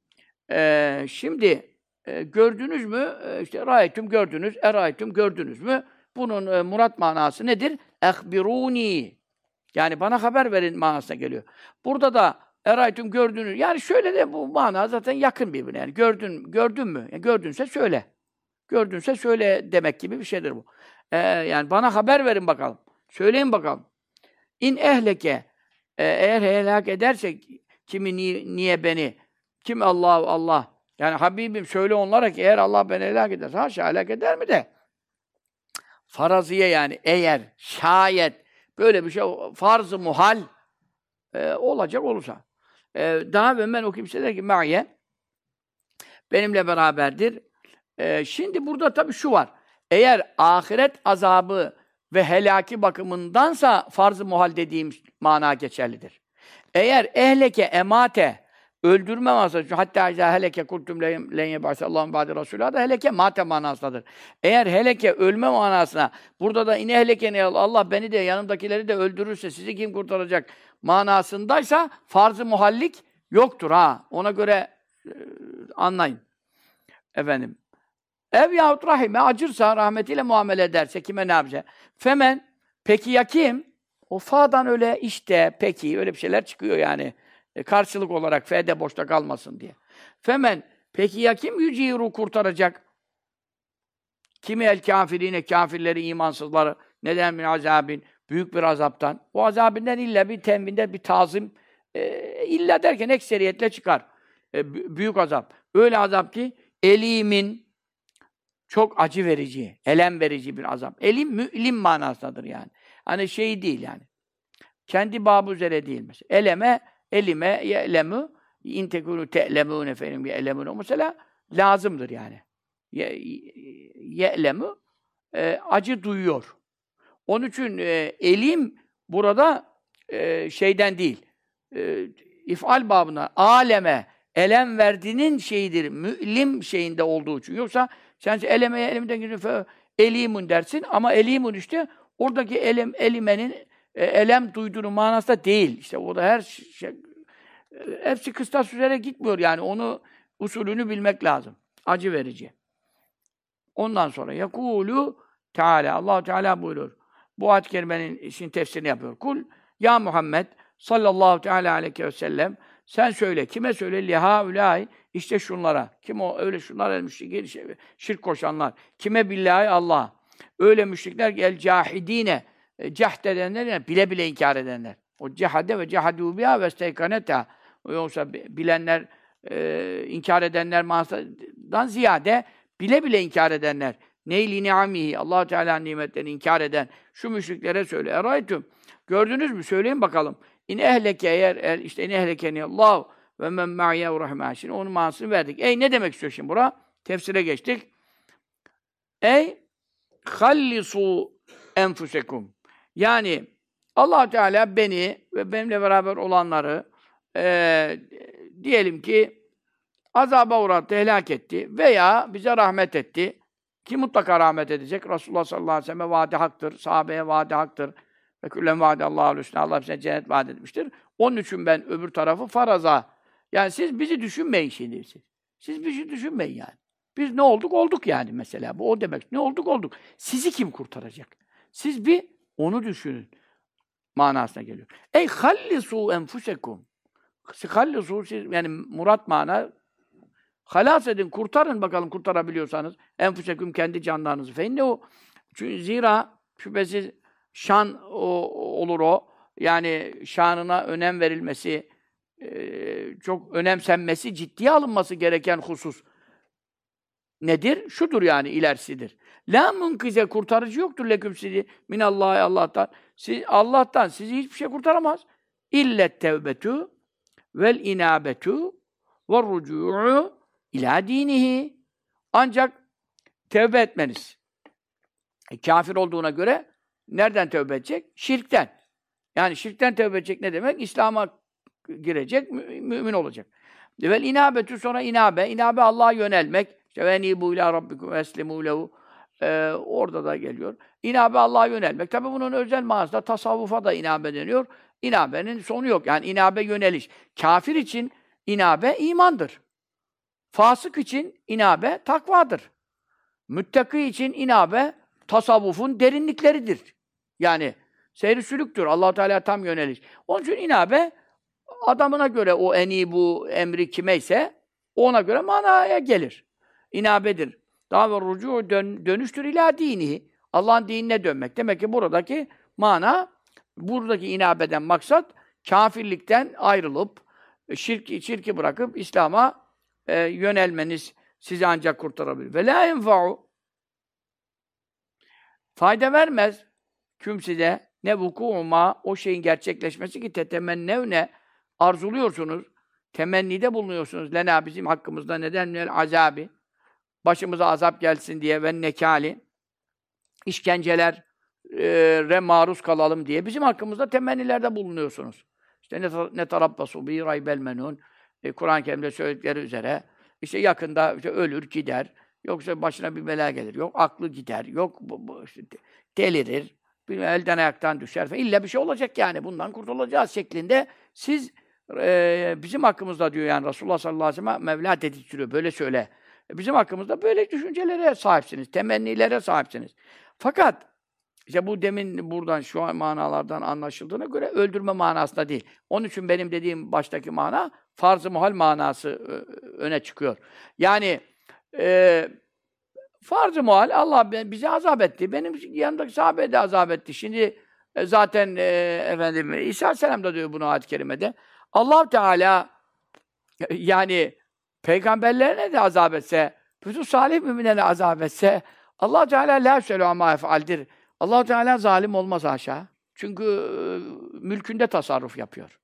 Şimdi gördünüz mü? İşte raytüm gördünüz. Eraytüm gördünüz mü? Bunun murat manası nedir? Ehbiruni. Yani bana haber verin manasına geliyor. Burada da eraytüm gördünüz. Yani şöyle de bu mana zaten yakın birbirine. Yani gördün mü? Yani gördünse söyle. Gördünse söyle demek gibi bir şeydir bu. Yani bana haber verin bakalım. Söyleyin bakalım. İn ehleke eğer helak ederse kimi niye beni? Kim Allah? Yani Habibim söyle onlara ki eğer Allah beni helak ederse haşa helak eder mi de? Faraziye yani eğer şayet böyle bir şey farz-ı muhal olacak olursa. Daha ve ben o kimseler ki ma'ye benimle beraberdir. Şimdi burada tabii şu var. Eğer ahiret azabı ve helaki bakımındansa farz-ı muhal dediğim mana geçerlidir. Eğer ehleke emate öldürme manasıdır. Hatta izâ heleke kultum len yeb'asallâhu ba'de rasûlâ da heleke mate manasındadır. Eğer heleke ölme manasına burada da ine helekeni Allah beni de yanımdakileri de öldürürse sizi kim kurtaracak manasındaysa farz-ı muhallik yoktur ha. Ona göre anlayın. Efendim. Ev yahut rahime acırsa, rahmetiyle muamele ederse kime ne yapacak? Femen, peki ya kim? O fa'dan öyle işte, peki öyle bir şeyler çıkıyor yani. Karşılık olarak fe'de boşta kalmasın diye. Femen, peki ya kim yüciru kurtaracak? Kimi el kafirine, kafirleri, imansızları, neden min azabin, büyük bir azaptan. O azabinden illa bir tembinde bir tazim, illa derken ekseriyetle çıkar. Büyük azap. Öyle azap ki, elimin, çok acı verici, elem verici bir azap. Elim, mü'lim manasındadır yani. Hani şey değil yani. Kendi babı üzere değil mesela. Elime, ye'lemü, in tekûnû te'lemûne fe'lim ye'lemûne. Mesela lazımdır yani. Ye'lemü, acı duyuyor. Onun için elim burada şeyden değil. İf'al babına, aleme, elem verdiğinin şeyidir. Mü'lim şeyinde olduğu için. Yoksa sen elimden gidiyorsun, elimun dersin ama elimun işte oradaki elimenin elem duyduğunun manasında değil. İşte o da her şey, hepsi kıstas üzere gitmiyor yani. Onu usulünü bilmek lazım. Acı verici. Ondan sonra yekûlû Teala Allah Teala buyuruyor. Bu ayet-i kerimenin işin tefsirini yapıyor. Kul ya Muhammed sallallahu teala aleyhi ve sellem sen söyle. Kime söyle? Lihaulâi işte şunlara. Kim o? Öyle şunlar müşrikler, şirk koşanlar. Kime billahi Allah. Öyle müşrikler ki el cahidine cehd edenler yani bile bile inkar edenler. O cehade ve cehadû biha ve isteykaneta. Yoksa bilenler inkar edenler manasından ziyade bile bile inkar edenler. Neyli ni'amihi Allah Teala nimetlerini inkar eden şu müşriklere söyle. Eraytüm gördünüz mü? Söyleyin bakalım. İn ehleke eğer işte in ehlekeni Allah ve men ma'ye rahmâ. Şimdi onun manasını verdik. Ne demek istiyor şimdi bura? Tefsire geçtik. Hallisu enfusekum. Yani Allah Teala beni ve benimle beraber olanları diyelim ki azaba uğrattı, helak etti veya bize rahmet etti. Kim mutlaka rahmet edecek? Resulullah sallallahu aleyhi ve sellem vaadi haktır. Sahabeye vaadi haktır. Ve küllen vaadallahu husna. Allah bize cennet vaat etmiştir. Onun için ben öbür tarafı faraza. Yani siz bizi düşünmeyin şimdi siz. Siz bizi düşünmeyin yani. Biz ne olduk? Olduk yani mesela. Bu o demek. Ne olduk? Olduk. Sizi kim kurtaracak? Siz bir onu düşünün. Manasına geliyor. Ey hallisu enfusekum. Hallisu siz yani murat mana halas edin, kurtarın bakalım kurtarabiliyorsanız. Enfusekum kendi canlarınızı. Fe o zira şüphesiz şan olur o. Yani şanına önem verilmesi, çok önemsenmesi, ciddiye alınması gereken husus nedir? Şudur yani ilerisidir. La munkize kurtarıcı yoktur leküm sizi minallahi Allah'tan. Allah'tan sizi hiçbir şey kurtaramaz. İllet tevbetu vel inabetu ve rucu'u ila dinihi. Ancak tevbe etmeniz. Kafir olduğuna göre nereden tevbe edecek? Şirkten. Yani şirkten tevbe edecek ne demek? İslam'a girecek, mümin olacak. Vel inabetü sonra inabe. İnabe Allah'a yönelmek. İşte ve enibu ila rabbikum ve eslimu lehu. Orada da geliyor. İnabe Allah'a yönelmek. Tabi bunun özel manasında tasavvufa da inabe deniyor. İnabenin sonu yok. Yani inabe yöneliş. Kafir için inabe imandır. Fasık için inabe takvadır. Müttaki için inabe tasavvufun derinlikleridir. Yani seyr-i sülüktür. Allah-u Teala tam yöneliş. Onun için inabe adamına göre o enibu emri kimeyse ona göre manaya gelir. İnabedir. Daha ve rucu dönüştür ila dini. Allah'ın dinine dönmek. Demek ki buradaki mana, buradaki inabeden maksat kafirlikten ayrılıp şirki bırakıp İslam'a yönelmeniz sizi ancak kurtarabilir. Ve la yenfa'u fayda vermez küm size ne vuku'uma o şeyin gerçekleşmesi ki tetemennevne arzuluyorsunuz, temennide bulunuyorsunuz. Lena bizim hakkımızda neden minel azabi başımıza azap gelsin diye ve nekali işkencelere maruz kalalım diye bizim hakkımızda temennilerde bulunuyorsunuz. İşte ne tarabbasu bi raybel menun Kur'an-ı Kerim'de söyledikleri üzere işte yakında işte ölür gider. Yoksa başına bir bela gelir. Yok aklı gider. Yok işte delirir. Elden ayaktan düşer falan. İlla bir şey olacak yani. Bundan kurtulacağız şeklinde siz bizim hakkımızda diyor yani Resulullah sallallahu aleyhi ve sellem Mevla dedirtiyor. Böyle söyle. Bizim hakkımızda böyle düşüncelere sahipsiniz. Temennilere sahipsiniz. Fakat işte bu demin buradan şu manalardan anlaşıldığına göre öldürme manasında değil. Onun için benim dediğim baştaki mana farz-ı muhal manası öne çıkıyor. Yani farz-ı muhal Allah bizi azap etti. Benim yanımdaki sahabe de azap etti. Şimdi zaten efendim İsa Aleyhisselam da diyor bunu ayet-i kerimede. Allah Teala yani peygamberlerine de azap etse, bütün salih müminlerine azap etse Allah Teala la yuselu amma efaldir. Allah Teala zalim olmaz haşa. Çünkü mülkünde tasarruf yapıyor.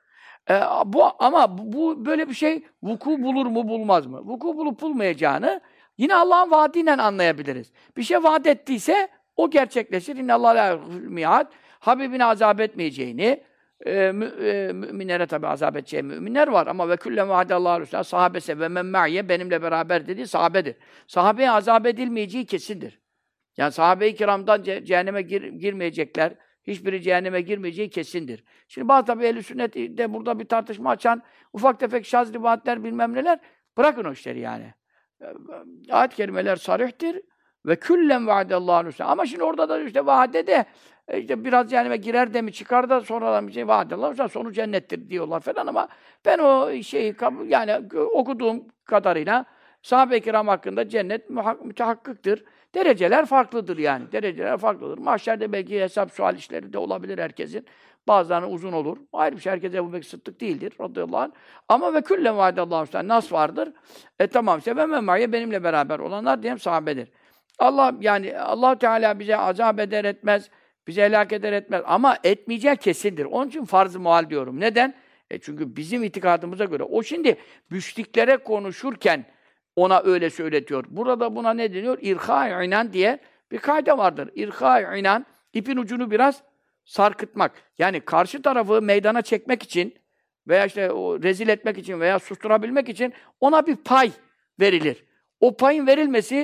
Bu böyle bir şey vuku bulur mu bulmaz mı? Vuku bulup bulmayacağını yine Allah'ın vaadiyle anlayabiliriz. Bir şey vaat ettiyse o gerçekleşir. İnnallâhe lâ mi'ad. Habibine azap etmeyeceğini, müminlere tabi azap edeceği müminler var ama ve küllen vaadallahu husna sahabese ve men me'ye benimle beraber dediği sahabedir. Sahabeye azap edilmeyeceği kesindir. Yani sahabe-i kiramdan cehenneme girmeyecekler. Hiçbiri cehenneme girmeyeceği kesindir. Şimdi bazı tabi ehl-i sünnet de burada bir tartışma açan ufak tefek şaz rivayetler bilmem neler bırakın o işleri yani. Ayet-i kerimeler sarihtir ve küllen vaadallahu husna. Ama şimdi orada da işte vaade de işte biraz cehenneme girer de mi çıkar da sonradan bir şey vaadallahu husna sonu cennettir diyorlar falan ama ben o şeyi yani okuduğum kadarıyla sahabe-i kiram hakkında cennet mütehakkıktır. Dereceler farklıdır yani. Dereceler farklıdır. Mahşerde belki hesap sual işleri de olabilir herkesin. Bazılarının uzun olur. Ayrı bir şey. Herkes Ebu Bekir Sıddık değildir. Radıyallahu anh. Ama ve küllen vaadallahu aleyhi nas vardır. Tamam. Ve memariye benimle beraber olanlar diyelim sahabedir. Allah yani Allah Teala bize azap eder etmez. Bizi helak eder etmez. Ama etmeyeceği kesindir. Onun için farz-ı muhal diyorum. Neden? Çünkü bizim itikadımıza göre. O şimdi müşriklere konuşurken ona öyle söyletiyor. Burada buna ne deniyor? İrha-i inan diye bir kaide vardır. İrha-i inan, ipin ucunu biraz sarkıtmak. Yani karşı tarafı meydana çekmek için veya işte o rezil etmek için veya susturabilmek için ona bir pay verilir. O payın verilmesi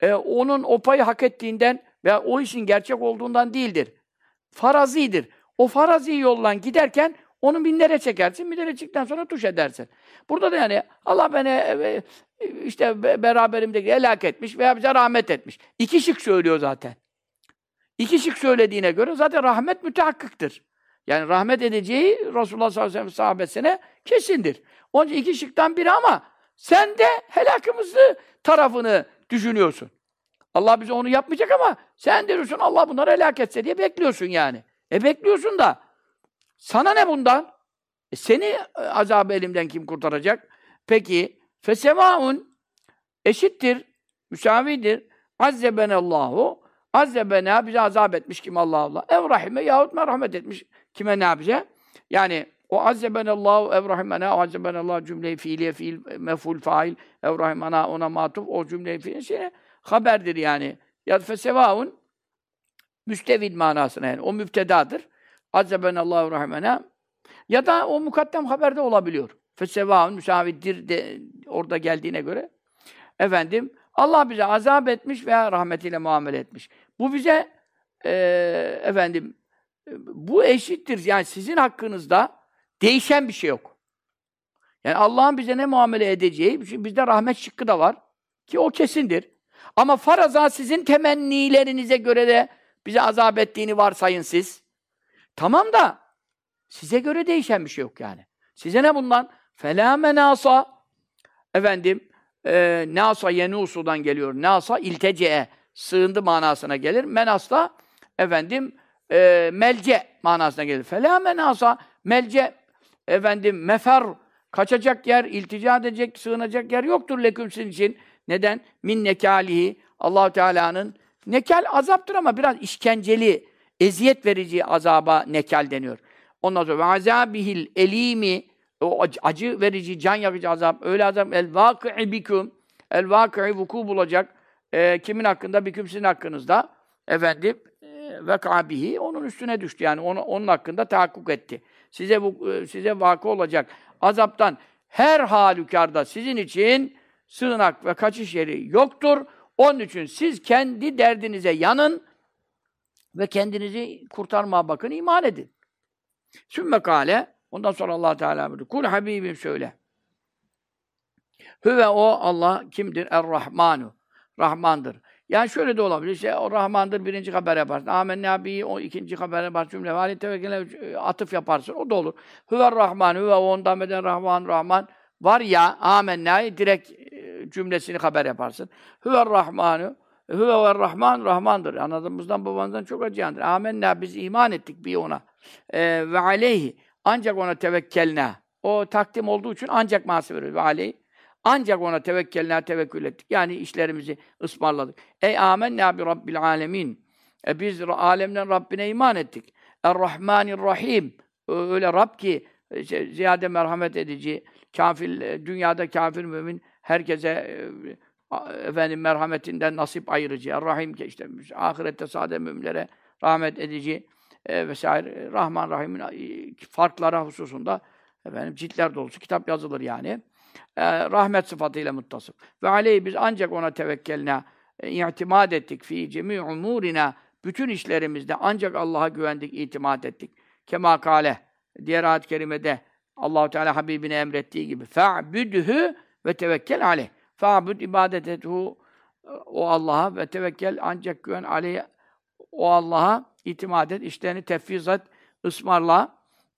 onun o payı hak ettiğinden veya o işin gerçek olduğundan değildir. Farazidir. O farazi yoldan giderken onu minlere çekersin, minlere çektikten sonra tuş edersin. Burada da yani Allah beni işte beraberimdeki helak etmiş veya bize rahmet etmiş. İki şık söylüyor zaten. İki şık söylediğine göre zaten rahmet mütehakkıktır. Yani rahmet edeceği Resulullah sallallahu aleyhi ve sellem sahabesine kesindir. Onun için iki şıktan biri ama sen de helakımızı tarafını düşünüyorsun. Allah bize onu yapmayacak ama sen diyorsun Allah bunları helak etse diye bekliyorsun yani. Bekliyorsun da sana ne bundan? Seni azab-ı elimden kim kurtaracak? Peki fesemaun eşittir, müsavidir. Azzebenallahu azzebena bize azap etmiş kim Allah. Ev rahime yahut merhamet etmiş kime ne bize? Yani o azzebenallahu ev rahimena, o azzebenallahu cümle-i fiiliye, fiil, mef'ul, fail, ev rahimena ona matuf, o cümle-i fiiliye haberdir yani. Ya fesevaun müstevil manasına yani. O müptedadır. Azzebenallahu rahimena. Ya da o mukaddem haberde olabiliyor. Fesevaun müsavidir de orada geldiğine göre. Efendim Allah bize azap etmiş veya rahmetiyle muamele etmiş. Bu bize bu eşittir. Yani sizin hakkınızda değişen bir şey yok. Yani Allah'ın bize ne muamele edeceği, bizde rahmet şıkkı da var ki o kesindir. Ama faraza sizin temennilerinize göre de bize azap ettiğini varsayın siz. Tamam da size göre değişen bir şey yok yani. Size ne bundan? فَلَا مَنَاسَ nasa yenusu'dan geliyor. Nasa iltece'e sığındı manasına gelir. Menas da melce manasına gelir. Fela menasa melce mefer kaçacak yer, iltica edecek, sığınacak yer yoktur leküm sizin için. Neden? Min nekalihi Allah Teala'nın nekal azaptır ama biraz işkenceli, eziyet verici azaba nekal deniyor. Ondan sonra azabihil elimi o acı verici, can yakıcı azap, öyle azap el-vâkı'i biküm, el-vâkı'i vuku bulacak. Kimin hakkında? Biküm sizin hakkınızda. Vekâ bihi, onun üstüne düştü. Yani onun hakkında tahakkuk etti. Size vakı olacak. Azaptan her halükarda sizin için sığınak ve kaçış yeri yoktur. Onun için siz kendi derdinize yanın ve kendinizi kurtarmaya bakın, iman edin. Sümme kâle, ondan sonra Allah Teala buyurdu. Kul Habibim söyle. Hüve o Allah kimdir? Er-Rahmanu. Rahmandır. Yani şöyle de olabilir. İşte o Rahmandır birinci haber yaparsın. Âmennâ bihi o ikinci haber yaparsın. Cümle vâli tevekkele atıf yaparsın. O da olur. Hüver-Rahman. Hüve ondan beden Rahman. Var ya âmennâ'yı direkt cümlesini haber yaparsın. Hüver-Rahmanu. Hüve ver-Rahman. Rahmandır. Anadımızdan babanızdan çok acıyandır. Âmennâ biz iman ettik bir ona. Ve aleyhi. Ancak ona tevekkelnâ. O takdim olduğu için ancak manası veriyor. Ve aleyhi. Ancak ona tevekkül ettik. Yani işlerimizi ısmarladık. Ey âmennâ bi rabbil âlemin. Biz alemden Rabbine iman ettik. Er-Rahmanir-Rahim. Öyle Rab ki ziyade merhamet edici, dünyada kafir mümin herkese merhametinden nasip ayırıcı. Er-Rahim ki işte ahirette sade müminlere rahmet edici vesaire. Rahman Rahim'in farklara hususunda ciltler dolusu kitap yazılır yani. Rahmet sıfatıyla muttasıf. Ve aleyhi biz ancak ona tevekkelna, i'timad ettik fi cemî umûrina, bütün işlerimizde ancak Allah'a güvendik, itimat ettik. Kema kâle, diğer ayet-i kerimede Allah-u Teala Habibine emrettiği gibi fe'büdhü ve tevekkel aleyh. Fe'büd ibadet ethu o Allah'a ve tevekkel ancak güven aleyh o Allah'a itimat et, işlerini tefviz et, ısmarla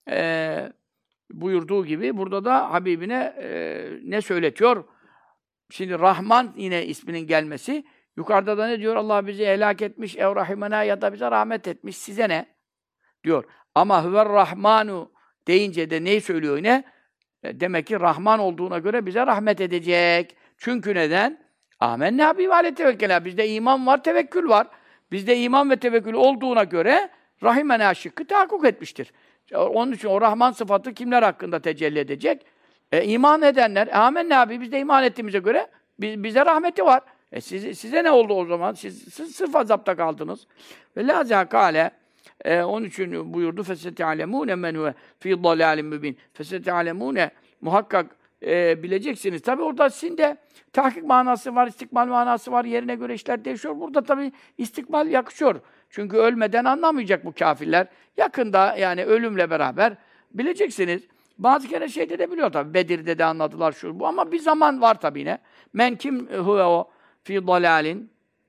buyurduğu gibi burada da Habibine ne söyletiyor? Şimdi Rahman yine isminin gelmesi. Yukarıda da ne diyor? Allah bizi helak etmiş, evrahimena ya da bize rahmet etmiş. Size ne? Diyor. Ama Hüver Rahmanu deyince de neyi söylüyor yine? Demek ki Rahman olduğuna göre bize rahmet edecek. Çünkü neden? Âmennâ bihi ve tevekkela. Bizde iman var, tevekkül var. Bizde iman ve tevekkül olduğuna göre Rahimena şıkkı tahakkuk etmiştir. Onun için o Rahman sıfatı kimler hakkında tecelli edecek? İman edenler, âmennâ bihi, biz de iman ettiğimize göre bize rahmeti var. Size ne oldu o zaman? Siz sırf azapta kaldınız. Ve lâzâ kâle, onun için buyurdu, فَسَتَعْلَمُونَ مَنْ هُوَ فِي ضَلَالٍ مُّبِينٍ. فَسَتَعْلَمُونَ muhakkak bileceksiniz. Tabi orada sizin de tahkik manası var, istikbal manası var. Yerine göre işler değişiyor. Burada tabi istikbal yakışıyor. Çünkü ölmeden anlamayacak bu kâfirler. Yakında yani ölümle beraber bileceksiniz. Bazı kere şeyde de biliyor tabi. Bedir'de de anladılar şu bu ama bir zaman var tabi yine. Men kim huve o fi dalalin.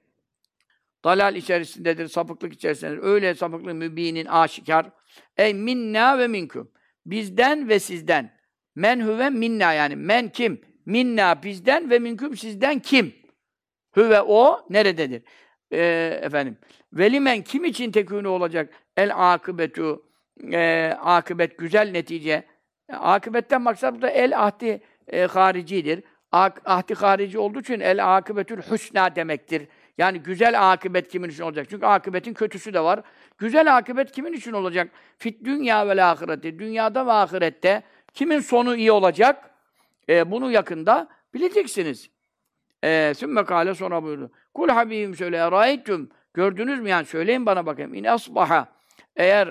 Dalal içerisindedir, sapıklık içerisindedir. Öyle sapıklık mübinin aşikar. Ey minna ve minkum. Bizden ve sizden. Men huve minna yani. Men kim? Minna bizden ve minkum sizden kim? Huve o nerededir? Efendim. Velimen kim için tekûnü olacak? El akıbetu. Akıbet güzel netice. Akıbetten maksat burada el ahdi haricidir. Ahdi harici olduğu için el akıbetül husna demektir. Yani güzel akıbet kimin için olacak? Çünkü akıbetin kötüsü de var. Güzel akıbet kimin için olacak? Fit dünya ve ahirette. Dünyada ve ahirette kimin sonu iyi olacak? Bunu yakında bileceksiniz. Sümme kâle sonra buyurdu. Kul habibim söyle. Râeytüm. Gördünüz mü yani? Söyleyin bana bakayım. İn asbaha. Eğer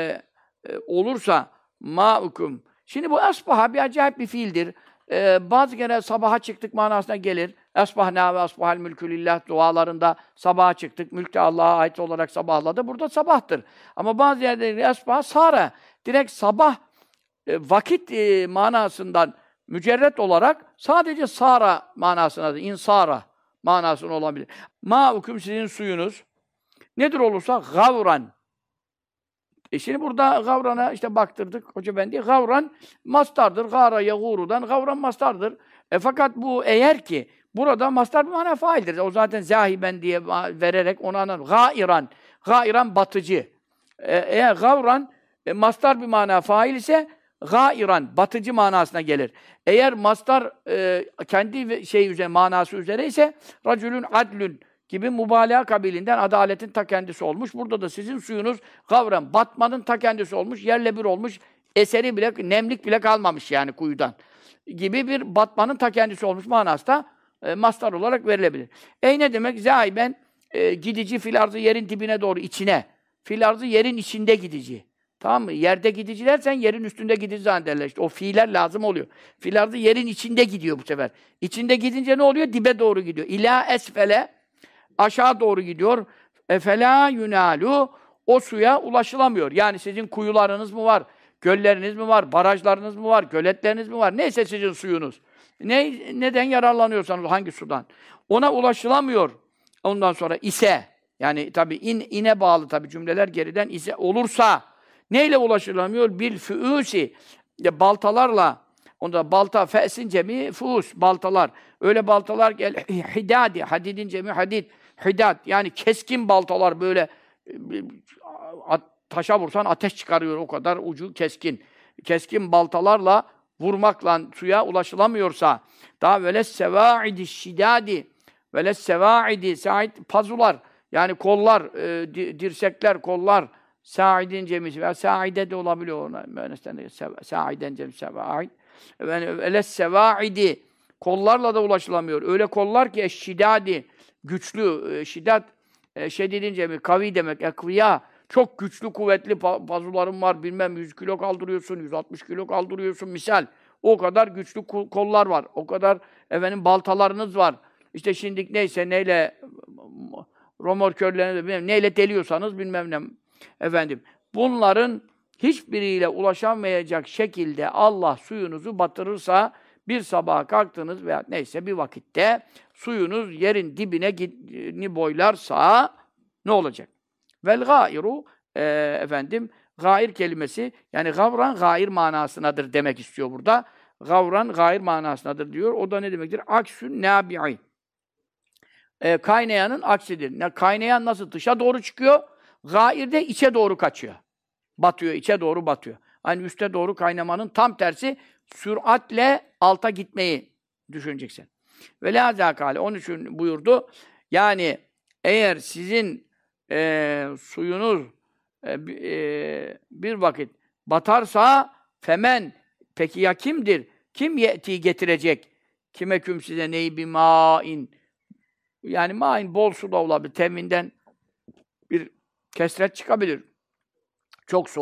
olursa ma'ukum. Şimdi bu asbaha bir acayip bir fiildir. Bazı kere sabaha çıktık manasına gelir. Esbahna ve asbahal mülkü lillah dualarında sabaha çıktık. Mülk de Allah'a ait olarak sabahladı. Burada sabahtır. Ama bazı yerlerde esbah sara. Direkt sabah vakit manasından mücerret olarak sadece sara manasındadır. İnsara manasında olabilir. Ma'ukum sizin suyunuz. Nedir olursa gavran. Şimdi burada gavrana işte baktırdık Hoca Efendi. Gavran mastardır. Gâra yagûrudan gavran mastardır. Fakat bu eğer ki burada mastar bir mana faildir. O zaten zahiben diye vererek onu anlar. Gâiran. Gâiran batıcı. Eğer gavran mastar bir mana fail ise gâiran batıcı manasına gelir. Eğer mastar kendi şey üzerine manası üzere ise racülün adlün gibi mübalağa kabilinden adaletin ta kendisi olmuş. Burada da sizin suyunuz gavran, batmanın ta kendisi olmuş, yerle bir olmuş, eseri bile, nemlik bile kalmamış yani kuyudan. Gibi bir batmanın ta kendisi olmuş manası da mastar olarak verilebilir. Ne demek? Zâiben gidici filarzı yerin dibine doğru, içine. Filarzı yerin içinde gidici. Tamam mı? Yerde gidici dersen yerin üstünde gidici zannederler. İşte o fiiller lazım oluyor. Filarzı yerin içinde gidiyor bu sefer. İçinde gidince ne oluyor? Dibe doğru gidiyor. İlâ esfele aşağı doğru gidiyor. Efelâ yunâlu o suya ulaşılamıyor. Yani sizin kuyularınız mı var? Gölleriniz mi var? Barajlarınız mı var? Göletleriniz mi var? Neyse sizin suyunuz. Neden yararlanıyorsanız hangi sudan? Ona ulaşılamıyor. Ondan sonra ise yani tabii ine bağlı tabii cümleler geriden ise olursa neyle ulaşılamıyor? Bil füûsi baltalarla. Onda balta fe'sin cemi fuus baltalar. Öyle baltalar gel hidadi hadidin cemi hadid. Hidad yani keskin baltalar böyle taşa vursan ateş çıkarıyor o kadar ucu keskin. Keskin baltalarla vurmakla suya ulaşılamıyorsa daha veles sevaidi şidadi veles sevaidi said pazular yani kollar dirsekler kollar saidin cemisi veya saide de olabiliyor ona mühennisden de saiden cemisi sevaid veles sevaidi kollarla da ulaşılamıyor. Öyle kollar ki şidadi güçlü, şiddet, şedidin cemi, kavi demek, ekviya, çok güçlü, kuvvetli pazuların var, bilmem 100 kilo kaldırıyorsun, 160 kilo kaldırıyorsun, misal. O kadar güçlü kollar var, o kadar baltalarınız var. İşte şimdi neyse, neyle, romorkörlerine bilmem, neyle deliyorsanız bilmem ne, bunların hiçbiriyle ulaşamayacak şekilde Allah suyunuzu batırırsa, bir sabaha kalktınız veya neyse bir vakitte suyunuz yerin dibine boylarsa ne olacak? Vel gâiru gâir kelimesi yani gavran gâir manasınadır demek istiyor burada. Gavran gâir manasınadır diyor. O da ne demektir? Aksün nâbi'i. Kaynayanın aksidir. Kaynayan nasıl dışa doğru çıkıyor? Gâir de içe doğru kaçıyor. Batıyor, içe doğru batıyor. Hani üste doğru kaynamanın tam tersi süratle alta gitmeyi düşüneceksin. Ve lâ zâkâle. Onun için buyurdu. Yani eğer sizin suyunuz bir vakit batarsa femen peki ya kimdir? Kim yeti getirecek? Kime küm size neyi bir mâin? Yani mâin bol su da olabilir. Teminden bir kesret çıkabilir. Çok su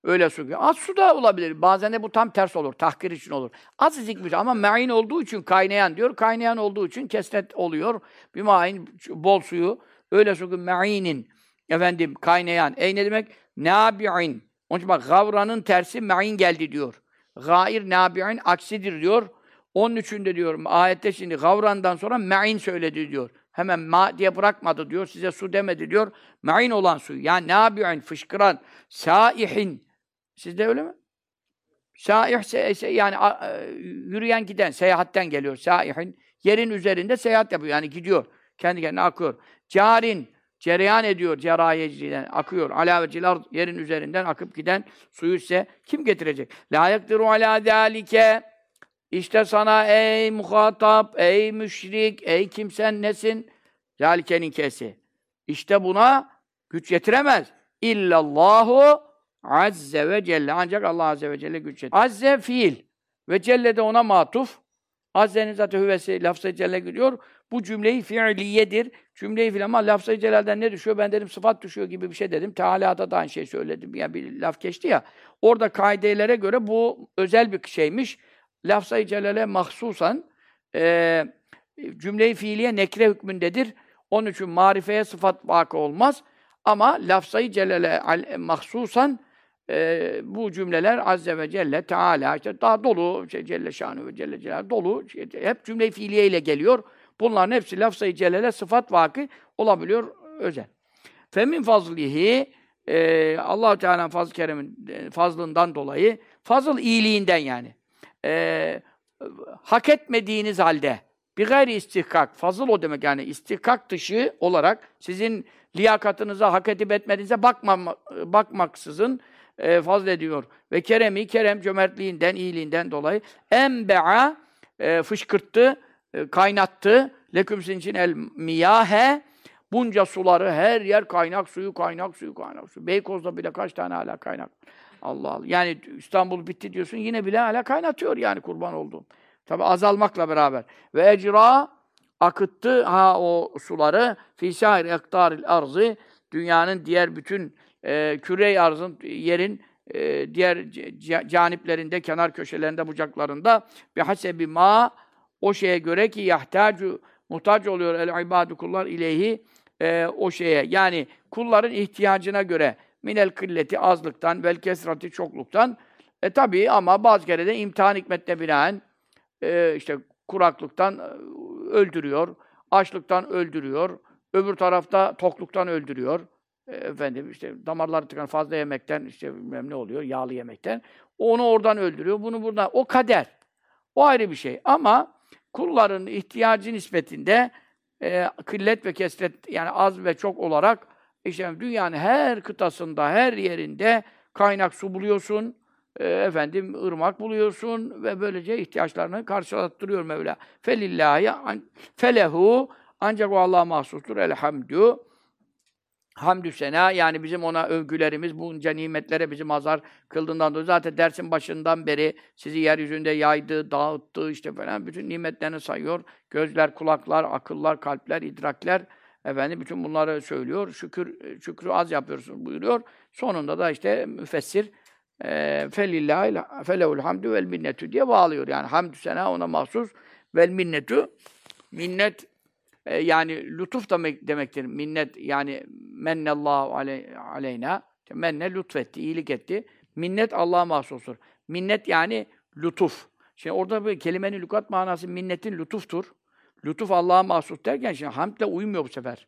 Öyle su gibi. Az su da olabilir. Bazen de bu tam ters olur. Tahkir için olur. Azıcık bir şey. Ama ma'in olduğu için kaynayan diyor. Kaynayan olduğu için kesret oluyor. Bir ma'in bol suyu. Öyle su gibi ma'inin efendim kaynayan. Ne demek? Nabi'in. Onun için bak gavranın tersi ma'in geldi diyor. Gair nabi'in aksidir diyor. Onun için de diyorum ayette şimdi gavrandan sonra ma'in söyledi diyor. Hemen ma diye bırakmadı diyor. Size su demedi diyor. Ma'in olan su. Yani nabi'in fışkıran, saihin. Sizde öyle mi? Saih yani yürüyen giden, seyahatten geliyor. Saihin yerin üzerinde seyahat yapıyor. Yani gidiyor. Kendi kendine akıyor. Carin cereyan ediyor cerayeciden akıyor. Ala vecilar yerin üzerinden akıp giden suyu ise kim getirecek? La yakdiru ala zalike. İşte sana ey muhatap, ey müşrik, ey kimsen nesin? Zalikenin kesi. İşte buna güç yetiremez. İllallahu azze ve celle. Ancak Allah azze ve celle güç yetirir. Azze fiil ve celle de ona matuf. Azze'nin zaten hüvesi lafz-ı celle gidiyor. Bu cümleyi fiiliyedir. Cümleyi fiil ama lafz-ı celalden ne düşüyor? Ben dedim sıfat düşüyor gibi bir şey dedim. Teala'da da aynı şey söyledim. Yani bir laf geçti ya. Orada kaidelere göre bu özel bir şeymiş. Lafz-ı celale mahsusan cümle-i fiiliye nekre hükmündedir. Onun için marifeye sıfat vakı olmaz. Ama lafz-ı celale mahsusan bu cümleler Azze ve Celle, Teala, işte daha dolu, Celle Şanü ve Celle Celal dolu, hep cümle-i fiiliye ile geliyor. Bunların hepsi lafz-ı celale sıfat vakı olabiliyor özel. Femin fazlihi Allah-u Teala'nın fazl-ı keremin fazlından dolayı, fazıl iyiliğinden yani. Hak etmediğiniz halde bir gayri istihkak, fazıl o demek yani istihkak dışı olarak sizin liyakatınıza, hak edip etmediğinize bakmaksızın fazl ediyor. Ve kerem cömertliğinden, iyiliğinden dolayı enbe'a fışkırttı, kaynattı. Leküm sizin için el miyahe bunca suları, her yer kaynak suyu, kaynak suyu, kaynak suyu. Beykoz'da bile kaç tane hala kaynak. Allah Allah. Yani İstanbul bitti diyorsun, yine bile hala kaynatıyor yani kurban olduğum. Tabi azalmakla beraber. Ve ecra akıttı o suları fî sâir ektaril arzı dünyanın diğer bütün küre-i arzın, yerin diğer caniplerinde, kenar köşelerinde, bucaklarında bihasebi ma o şeye göre ki yahtacu muhtaç oluyor el ibadu kullar ileyhi o şeye. Yani kulların ihtiyacına göre minel kılleti azlıktan vel kesrati çokluktan tabii ama bazı kere de imtihan hikmetine binaen işte kuraklıktan öldürüyor, açlıktan öldürüyor, öbür tarafta tokluktan öldürüyor. Efendim işte damarları tıkan fazla yemekten işte bilmem ne oluyor, yağlı yemekten. Onu oradan öldürüyor, bunu buradan. O kader. O ayrı bir şey. Ama kulların ihtiyacı nispetinde kıllet ve kesret yani az ve çok olarak işte dünyanın her kıtasında, her yerinde kaynak su buluyorsun. Efendim ırmak buluyorsun ve böylece ihtiyaçlarını karşılattırıyor Mevla. Felillahi felehu ancak o Allah'a mahsustur. Elhamdü hamdü sena yani bizim ona övgülerimiz bunca nimetlere bizi mazhar kıldığından dolayı zaten dersin başından beri sizi yeryüzünde yaydı, dağıttı işte falan bütün nimetlerini sayıyor. Gözler, kulaklar, akıllar, kalpler, idrakler efendim bütün bunları söylüyor. Şükrü az yapıyorsun buyuruyor. Sonunda da işte müfessir felillahi felehul hamdü vel minnetü diye bağlıyor. Yani hamdü sena ona mahsus vel minnetü minnet yani lütuf demektir. Minnet yani mennallahu aleyna. Menne lütfetti, iyilik etti. Minnet Allah'a mahsustur. Minnet yani lütuf. Şimdi orada bir kelimenin lügat manası minnetin lütuftur. Lütuf Allah'a mahsus derken şimdi hamdle uymuyor bu sefer.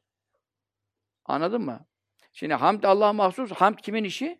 Anladın mı? Şimdi hamd Allah'a mahsus. Hamd kimin işi?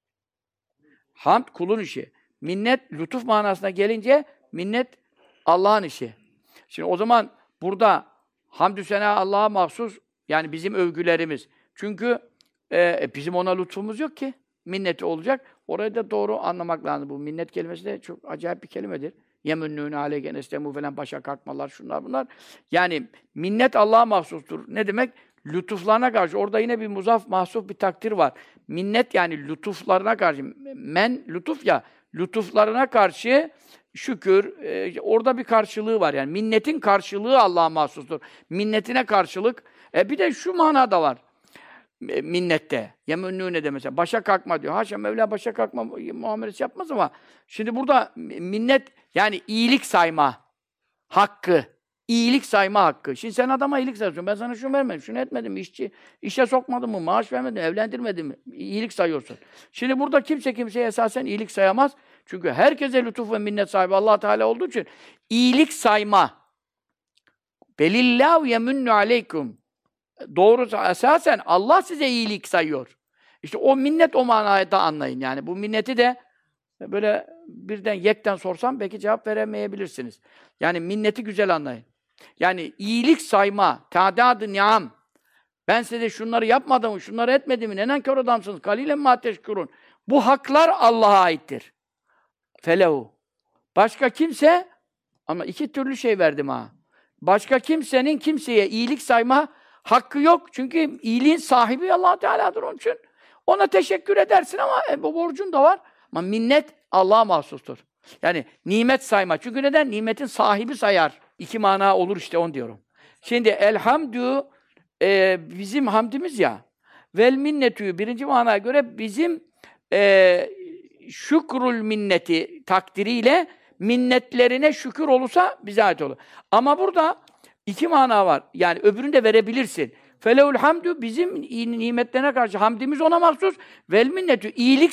Hamd kulun işi. Minnet lütuf manasına gelince minnet Allah'ın işi. Şimdi o zaman burada hamdü sena Allah'a mahsus yani bizim övgülerimiz. Çünkü bizim ona lütfumuz yok ki. Minneti olacak. Orayı da doğru anlamak lazım. Bu minnet kelimesi de çok acayip bir kelimedir. Yemünnûne aleyke nestemu falan başa kalkmalar şunlar bunlar. Yani minnet Allah'a mahsustur. Ne demek? Lütuflarına karşı. Orada yine bir muzaf mahsuf bir takdir var. Minnet yani lütuflarına karşı. Men lütuf ya. Lütuflarına karşı şükür, orada bir karşılığı var. Yani minnetin karşılığı Allah'a mahsustur. Minnetine karşılık. Bir de şu manada var. minnette. Yemunnûne de mesela. Başa kalkma diyor. Haşa Mevla başa kalkma muamelesi yapmaz ama şimdi burada minnet yani iyilik sayma hakkı. İyilik sayma hakkı. Şimdi sen adama iyilik sayıyorsun. Ben sana şunu vermedim, şunu etmedim, işe sokmadım mı, maaş vermedim, evlendirmedim mi? İyilik sayıyorsun. Şimdi burada kimse kimseye esasen iyilik sayamaz. Çünkü herkese lütuf ve minnet sahibi Allah Teala olduğu için iyilik sayma. Belillahu yemunnu aleykum. Doğrusu esasen Allah size iyilik sayıyor. İşte o minnet o manayı da anlayın. Yani bu minneti de böyle birden yekten sorsam belki cevap veremeyebilirsiniz. Yani minneti güzel anlayın. Yani iyilik sayma, ta'dad-ı ni'am. Ben size şunları yapmadım, şunları etmedim mi? Ne nankör adamsınız. Kalilen mâ teşkurun. Bu haklar Allah'a aittir. Felehu. Başka kimse, ama iki türlü şey verdim ha. Başka kimsenin kimseye iyilik sayma hakkı yok. Çünkü iyiliğin sahibi Allah Teala'dır onun için. Ona teşekkür edersin ama bu borcun da var. Ama minnet Allah'a mahsustur. Yani nimet sayma. Çünkü neden? Nimetin sahibi sayar. İki mana olur işte onu diyorum. Şimdi elhamdü bizim hamdimiz ya. Vel minnetü birinci manaya göre bizim şükrül minneti takdiriyle minnetlerine şükür olursa bize ait olur. Ama burada iki mana var. Yani öbürünü de verebilirsin. Felehul hamdü bizim nimetlerine karşı hamdimiz ona mahsus. Vel minnetü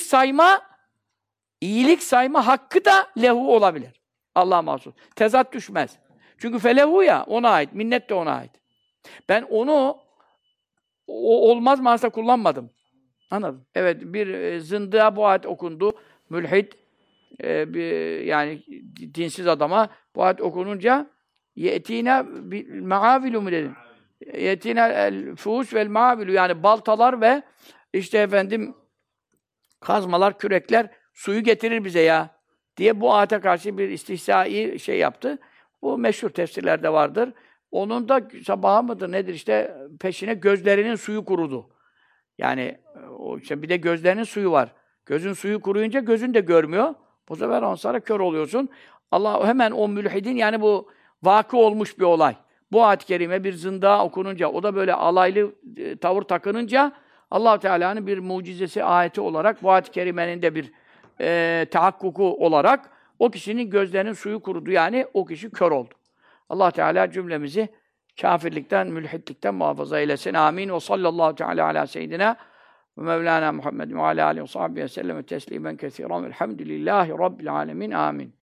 iyilik sayma hakkı da lehu olabilir. Allah'a mahsus. Tezat düşmez. Çünkü felehu ya ona ait. Minnet de ona ait. Ben onu o olmaz manasında kullanmadım. Anladın? Evet, bir zındığa bu ayet okundu. Mülhid, yani dinsiz adama bu ayet okununca ye'tîne me'âvilu mu dedim? Ye'tîne el-fuhus vel me'âvilu yani baltalar ve işte efendim kazmalar, kürekler suyu getirir bize ya diye bu ayete karşı bir istihzai şey yaptı. Bu meşhur tefsirlerde vardır. Onun da sabaha mıdır nedir işte peşine gözlerinin suyu kurudu. Yani o işte bir de gözlerinin suyu var. Gözün suyu kuruyunca gözün de görmüyor. Bu sefer on sonra kör oluyorsun. Allah hemen o mülhidin yani bu vakı olmuş bir olay. Bu ayet-i kerime bir zındığa okununca, o da böyle alaylı tavır takınınca Allah Teala'nın bir mucizesi ayeti olarak bu ayet-i kerimenin de bir tahakkuku olarak o kişinin gözlerinin suyu kurudu. Yani o kişi kör oldu. Allah Teala cümlemizi kâfirlikten, mülhitlikten muhafaza eylesin. Amin. Ve sallallahu teala ala seyyidina ve Mevlana Muhammed ve ala alihi ve sahbihi ve sellem teslimen kesiren. Elhamdülillahi Rabbil alemin. Amin.